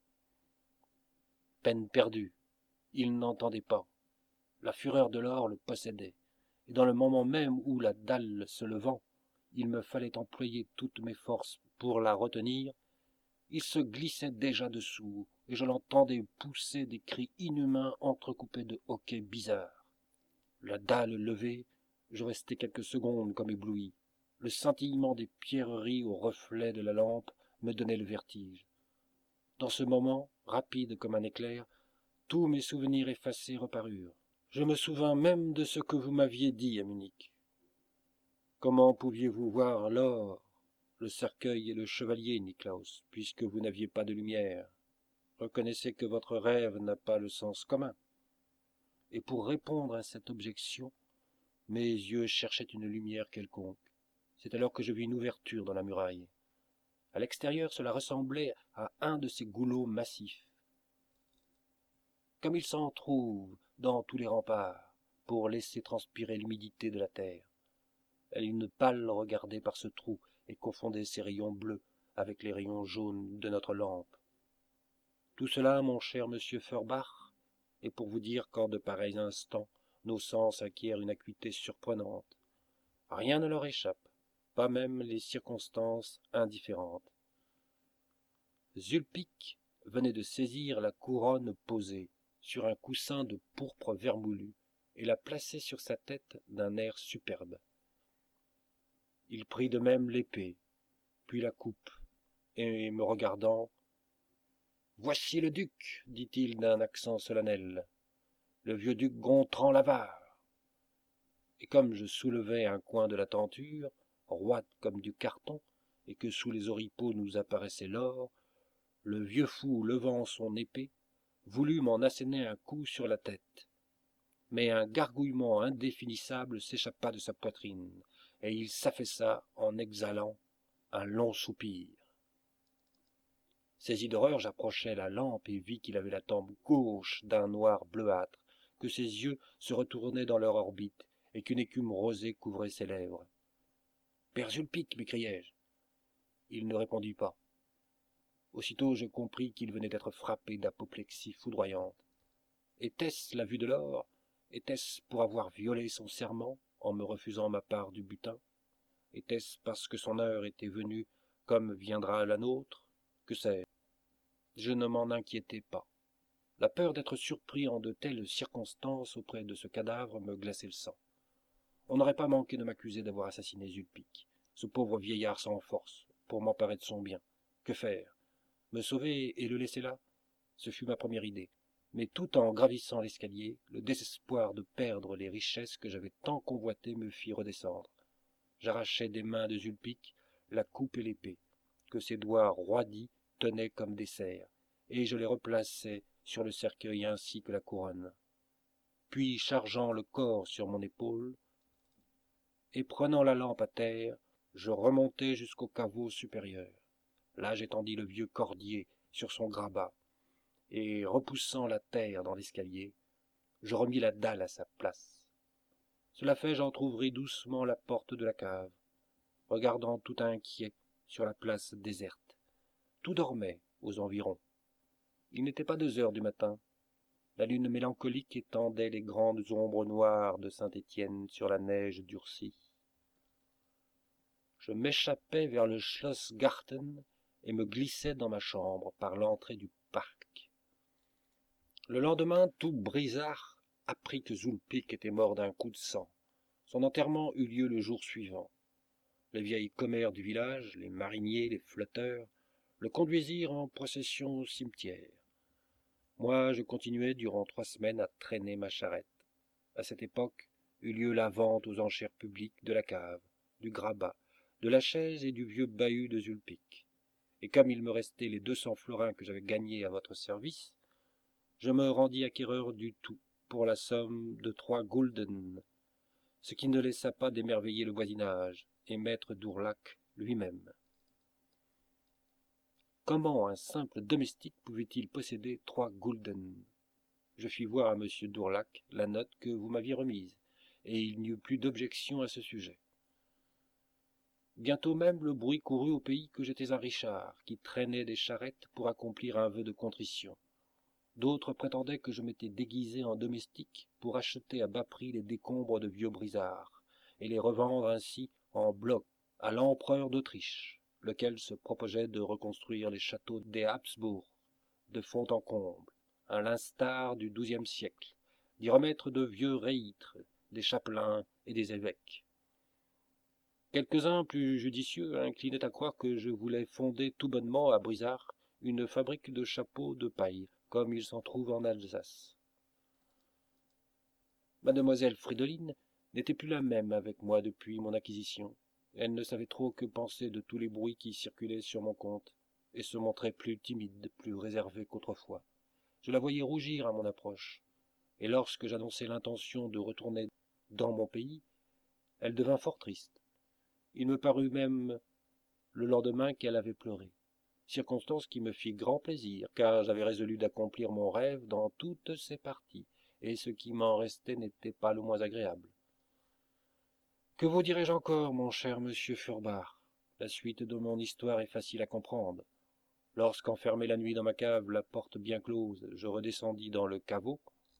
Peine perdue. Il n'entendait pas. La fureur de l'or le possédait, et dans le moment même où, la dalle se levant, il me fallait employer toutes mes forces pour la retenir, il se glissait déjà dessous, et je l'entendais pousser des cris inhumains entrecoupés de hoquets bizarres. La dalle levée, je restai quelques secondes comme ébloui. Le scintillement des pierreries au reflet de la lampe me donnait le vertige. Dans ce moment, rapide comme un éclair, tous mes souvenirs effacés reparurent. Je me souvins même de ce que vous m'aviez dit à Munich. Comment pouviez-vous voir l'or, le cercueil et le chevalier, Niklaus, puisque vous n'aviez pas de lumière? Reconnaissez que votre rêve n'a pas le sens commun. Et pour répondre à cette objection, mes yeux cherchaient une lumière quelconque. C'est alors que je vis une ouverture dans la muraille. À l'extérieur, cela ressemblait à un de ces goulots massifs. Comme il s'en trouve dans tous les remparts, pour laisser transpirer l'humidité de la terre. La lune pâle regardait par ce trou et confondait ses rayons bleus avec les rayons jaunes de notre lampe. Tout cela, mon cher monsieur Feuerbach, est pour vous dire qu'en de pareils instants, nos sens acquièrent une acuité surprenante. Rien ne leur échappe, pas même les circonstances indifférentes. Zulpick venait de saisir la couronne posée sur un coussin de pourpre vermoulu et la placer sur sa tête d'un air superbe. Il prit de même l'épée, puis la coupe, et me regardant, « Voici le duc, dit-il d'un accent solennel, le vieux duc Gontran l'Avare. » Et comme je soulevais un coin de la tenture, roide comme du carton, et que sous les oripeaux nous apparaissait l'or, le vieux fou, levant son épée, voulut m'en asséner un coup sur la tête. Mais un gargouillement indéfinissable s'échappa de sa poitrine, et il s'affaissa en exhalant un long soupir. Saisi d'horreur, j'approchai la lampe et vis qu'il avait la tempe gauche d'un noir bleuâtre, que ses yeux se retournaient dans leur orbite, et qu'une écume rosée couvrait ses lèvres. « Père Zulpick » m'écriai-je. Il ne répondit pas. Aussitôt je compris qu'il venait d'être frappé d'apoplexie foudroyante. Était-ce la vue de l'or? Était-ce pour avoir violé son serment en me refusant ma part du butin? Était-ce parce que son heure était venue comme viendra la nôtre? Que sais-je? Je ne m'en inquiétais pas. La peur d'être surpris en de telles circonstances auprès de ce cadavre me glaçait le sang. On n'aurait pas manqué de m'accuser d'avoir assassiné Zulpick, ce pauvre vieillard sans force, pour m'emparer de son bien. Que faire? Me sauver et le laisser là? Ce fut ma première idée. Mais tout en gravissant l'escalier, le désespoir de perdre les richesses que j'avais tant convoitées me fit redescendre. J'arrachai des mains de Zulpick la coupe et l'épée, que ses doigts roidis tenaient comme des serres, et je les replaçai sur le cercueil ainsi que la couronne. Puis, chargeant le corps sur mon épaule, et prenant la lampe à terre, je remontai jusqu'au caveau supérieur. Là j'étendis le vieux cordier sur son grabat, et, repoussant la terre dans l'escalier, je remis la dalle à sa place. Cela fait, j'entr'ouvris doucement la porte de la cave, regardant tout inquiet sur la place déserte. Tout dormait aux environs. Il n'était pas deux heures du matin. La lune mélancolique étendait les grandes ombres noires de Saint-Étienne sur la neige durcie. Je m'échappais vers le Schlossgarten et me glissais dans ma chambre par l'entrée du parc. Le lendemain, tout Brisach apprit que Zulpick était mort d'un coup de sang. Son enterrement eut lieu le jour suivant. Les vieilles commères du village, les mariniers, les flotteurs, le conduisirent en procession au cimetière. Moi, je continuai durant trois semaines à traîner ma charrette. À cette époque eut lieu la vente aux enchères publiques de la cave, du grabat, de la chaise et du vieux bahut de Zulpick. Et comme il me restait les deux cents florins que j'avais gagnés à votre service, je me rendis acquéreur du tout pour la somme de trois gulden, ce qui ne laissa pas d'émerveiller le voisinage et maître d'Ourlac lui-même. Comment un simple domestique pouvait-il posséder trois gulden? Je fis voir à M. d'Ourlac la note que vous m'aviez remise, et il n'y eut plus d'objection à ce sujet. Bientôt même le bruit courut au pays que j'étais un Richard, qui traînait des charrettes pour accomplir un vœu de contrition. D'autres prétendaient que je m'étais déguisé en domestique pour acheter à bas prix les décombres de vieux brisards, et les revendre ainsi en bloc à l'empereur d'Autriche, lequel se proposait de reconstruire les châteaux des Habsbourg de fond en comble, à l'instar du douzième siècle, d'y remettre de vieux reîtres, des chapelains et des évêques. Quelques-uns plus judicieux inclinaient à croire que je voulais fonder tout bonnement à Brizard une fabrique de chapeaux de paille, comme il s'en trouve en Alsace. Mademoiselle Fridolin n'était plus la même avec moi depuis mon acquisition. Elle ne savait trop que penser de tous les bruits qui circulaient sur mon compte, et se montrait plus timide, plus réservée qu'autrefois. Je la voyais rougir à mon approche, et lorsque j'annonçai l'intention de retourner dans mon pays, elle devint fort triste. Il me parut même le lendemain qu'elle avait pleuré, circonstance qui me fit grand plaisir, car j'avais résolu d'accomplir mon rêve dans toutes ses parties, et ce qui m'en restait n'était pas le moins agréable. Que vous dirai-je encore, mon cher monsieur Furbar? La suite de mon histoire est facile à comprendre. Lorsqu'enfermé la nuit dans ma cave, la porte bien close, je redescendis dans le caveau,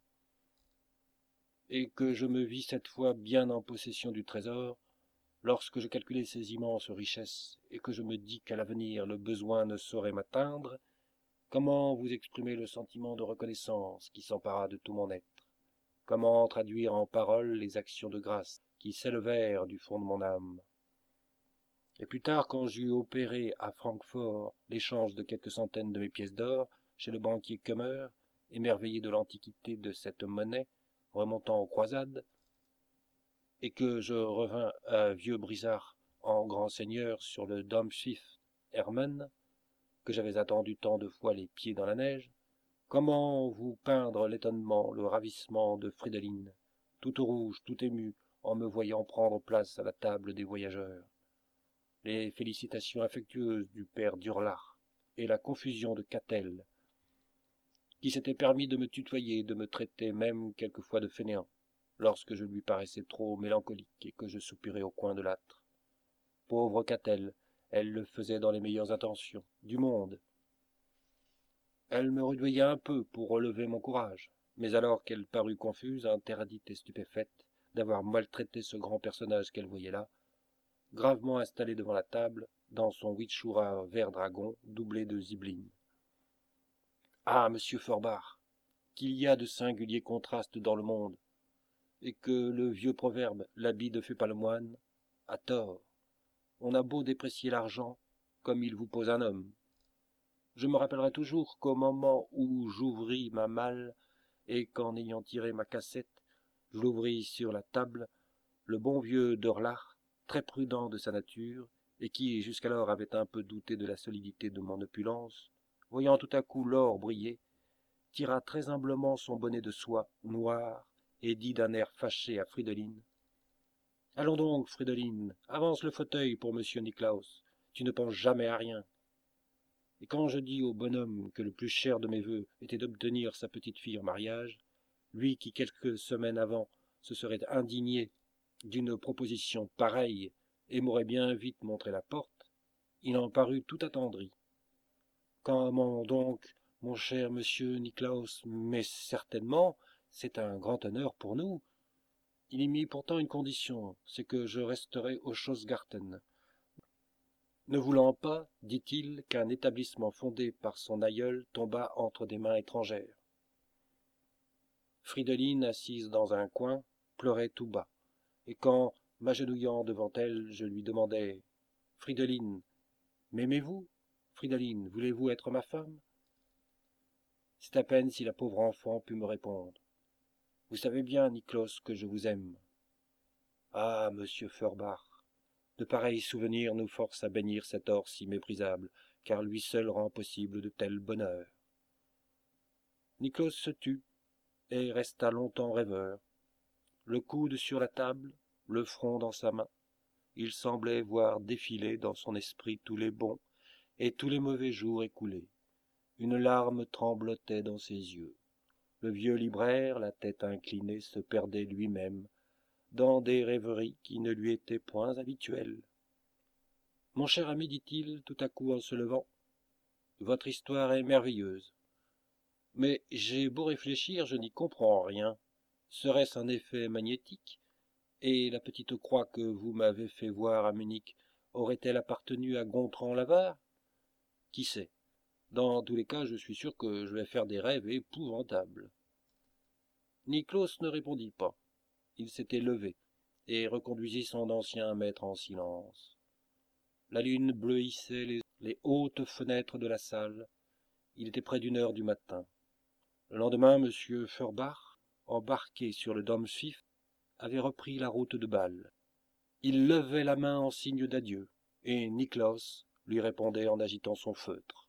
et que je me vis cette fois bien en possession du trésor, lorsque je calculai ces immenses richesses, et que je me dis qu'à l'avenir le besoin ne saurait m'atteindre, comment vous exprimer le sentiment de reconnaissance qui s'empara de tout mon être? Comment traduire en paroles les actions de grâce qui s'élevèrent du fond de mon âme? Et plus tard, quand j'eus opéré à Francfort l'échange de quelques centaines de mes pièces d'or chez le banquier Kummer, émerveillé de l'antiquité de cette monnaie remontant aux croisades, et que je revins à vieux Brizard en grand seigneur sur le Domschiff Hermann, que j'avais attendu tant de fois les pieds dans la neige, comment vous peindre l'étonnement, le ravissement de Fridolin, toute rouge, tout émue, en me voyant prendre place à la table des voyageurs, les félicitations affectueuses du père d'Urlach, et la confusion de Catel, qui s'était permis de me tutoyer et de me traiter même quelquefois de fainéant, lorsque je lui paraissais trop mélancolique et que je soupirais au coin de l'âtre. Pauvre Catel, elle le faisait dans les meilleures intentions du monde. Elle me rudoyait un peu pour relever mon courage, mais alors qu'elle parut confuse, interdite et stupéfaite d'avoir maltraité ce grand personnage qu'elle voyait là, gravement installé devant la table, dans son Witchoura vert dragon doublé de zibeline. Ah, monsieur Forbach, qu'il y a de singuliers contrastes dans le monde, et que le vieux proverbe « l'habit ne fait pas le moine » a tort. On a beau déprécier l'argent, comme il vous pose un homme. Je me rappellerai toujours qu'au moment où j'ouvris ma malle, et qu'en ayant tiré ma cassette, je l'ouvris sur la table, le bon vieux d'Orlach, très prudent de sa nature, et qui jusqu'alors avait un peu douté de la solidité de mon opulence, voyant tout à coup l'or briller, tira très humblement son bonnet de soie noir et dit d'un air fâché à Fridolin: « Allons donc, Fridolin, avance le fauteuil pour monsieur Niklaus, tu ne penses jamais à rien. » Et quand je dis au bonhomme que le plus cher de mes vœux était d'obtenir sa petite fille en mariage, lui qui quelques semaines avant se serait indigné d'une proposition pareille et m'aurait bien vite montré la porte, il en parut tout attendri. « Comment donc, mon cher monsieur Niklaus, mais certainement, c'est un grand honneur pour nous. » Il y mit pourtant une condition, c'est que je resterai au Schlossgarten, ne voulant pas, dit-il, qu'un établissement fondé par son aïeul tombât entre des mains étrangères. Fridolin, assise dans un coin, pleurait tout bas, et quand, m'agenouillant devant elle, je lui demandai: « Fridolin, m'aimez-vous? Fridolin, voulez-vous être ma femme ?» C'est à peine si la pauvre enfant put me répondre. Vous savez bien, Niklausse, que je vous aime. Ah, monsieur Feuerbach, de pareils souvenirs nous forcent à bénir cet or si méprisable, car lui seul rend possible de tels bonheurs. Niklausse se tut et resta longtemps rêveur, le coude sur la table, le front dans sa main. Il semblait voir défiler dans son esprit tous les bons et tous les mauvais jours écoulés. Une larme tremblotait dans ses yeux. Le vieux libraire, la tête inclinée, se perdait lui-même dans des rêveries qui ne lui étaient point habituelles. « Mon cher ami, dit-il tout à coup en se levant, votre histoire est merveilleuse. Mais j'ai beau réfléchir, je n'y comprends rien. Serait-ce un effet magnétique? Et la petite croix que vous m'avez fait voir à Munich aurait-elle appartenu à Gontran l'avare? Qui sait? Dans tous les cas, je suis sûr que je vais faire des rêves épouvantables. » Niklausse ne répondit pas. Il s'était levé et reconduisit son ancien maître en silence. La lune bleuissait les, les hautes fenêtres de la salle. Il était près d'une heure du matin. Le lendemain, M. Feuerbach, embarqué sur le Dampschiff, avait repris la route de Bâle. Il levait la main en signe d'adieu, et Niklausse lui répondait en agitant son feutre.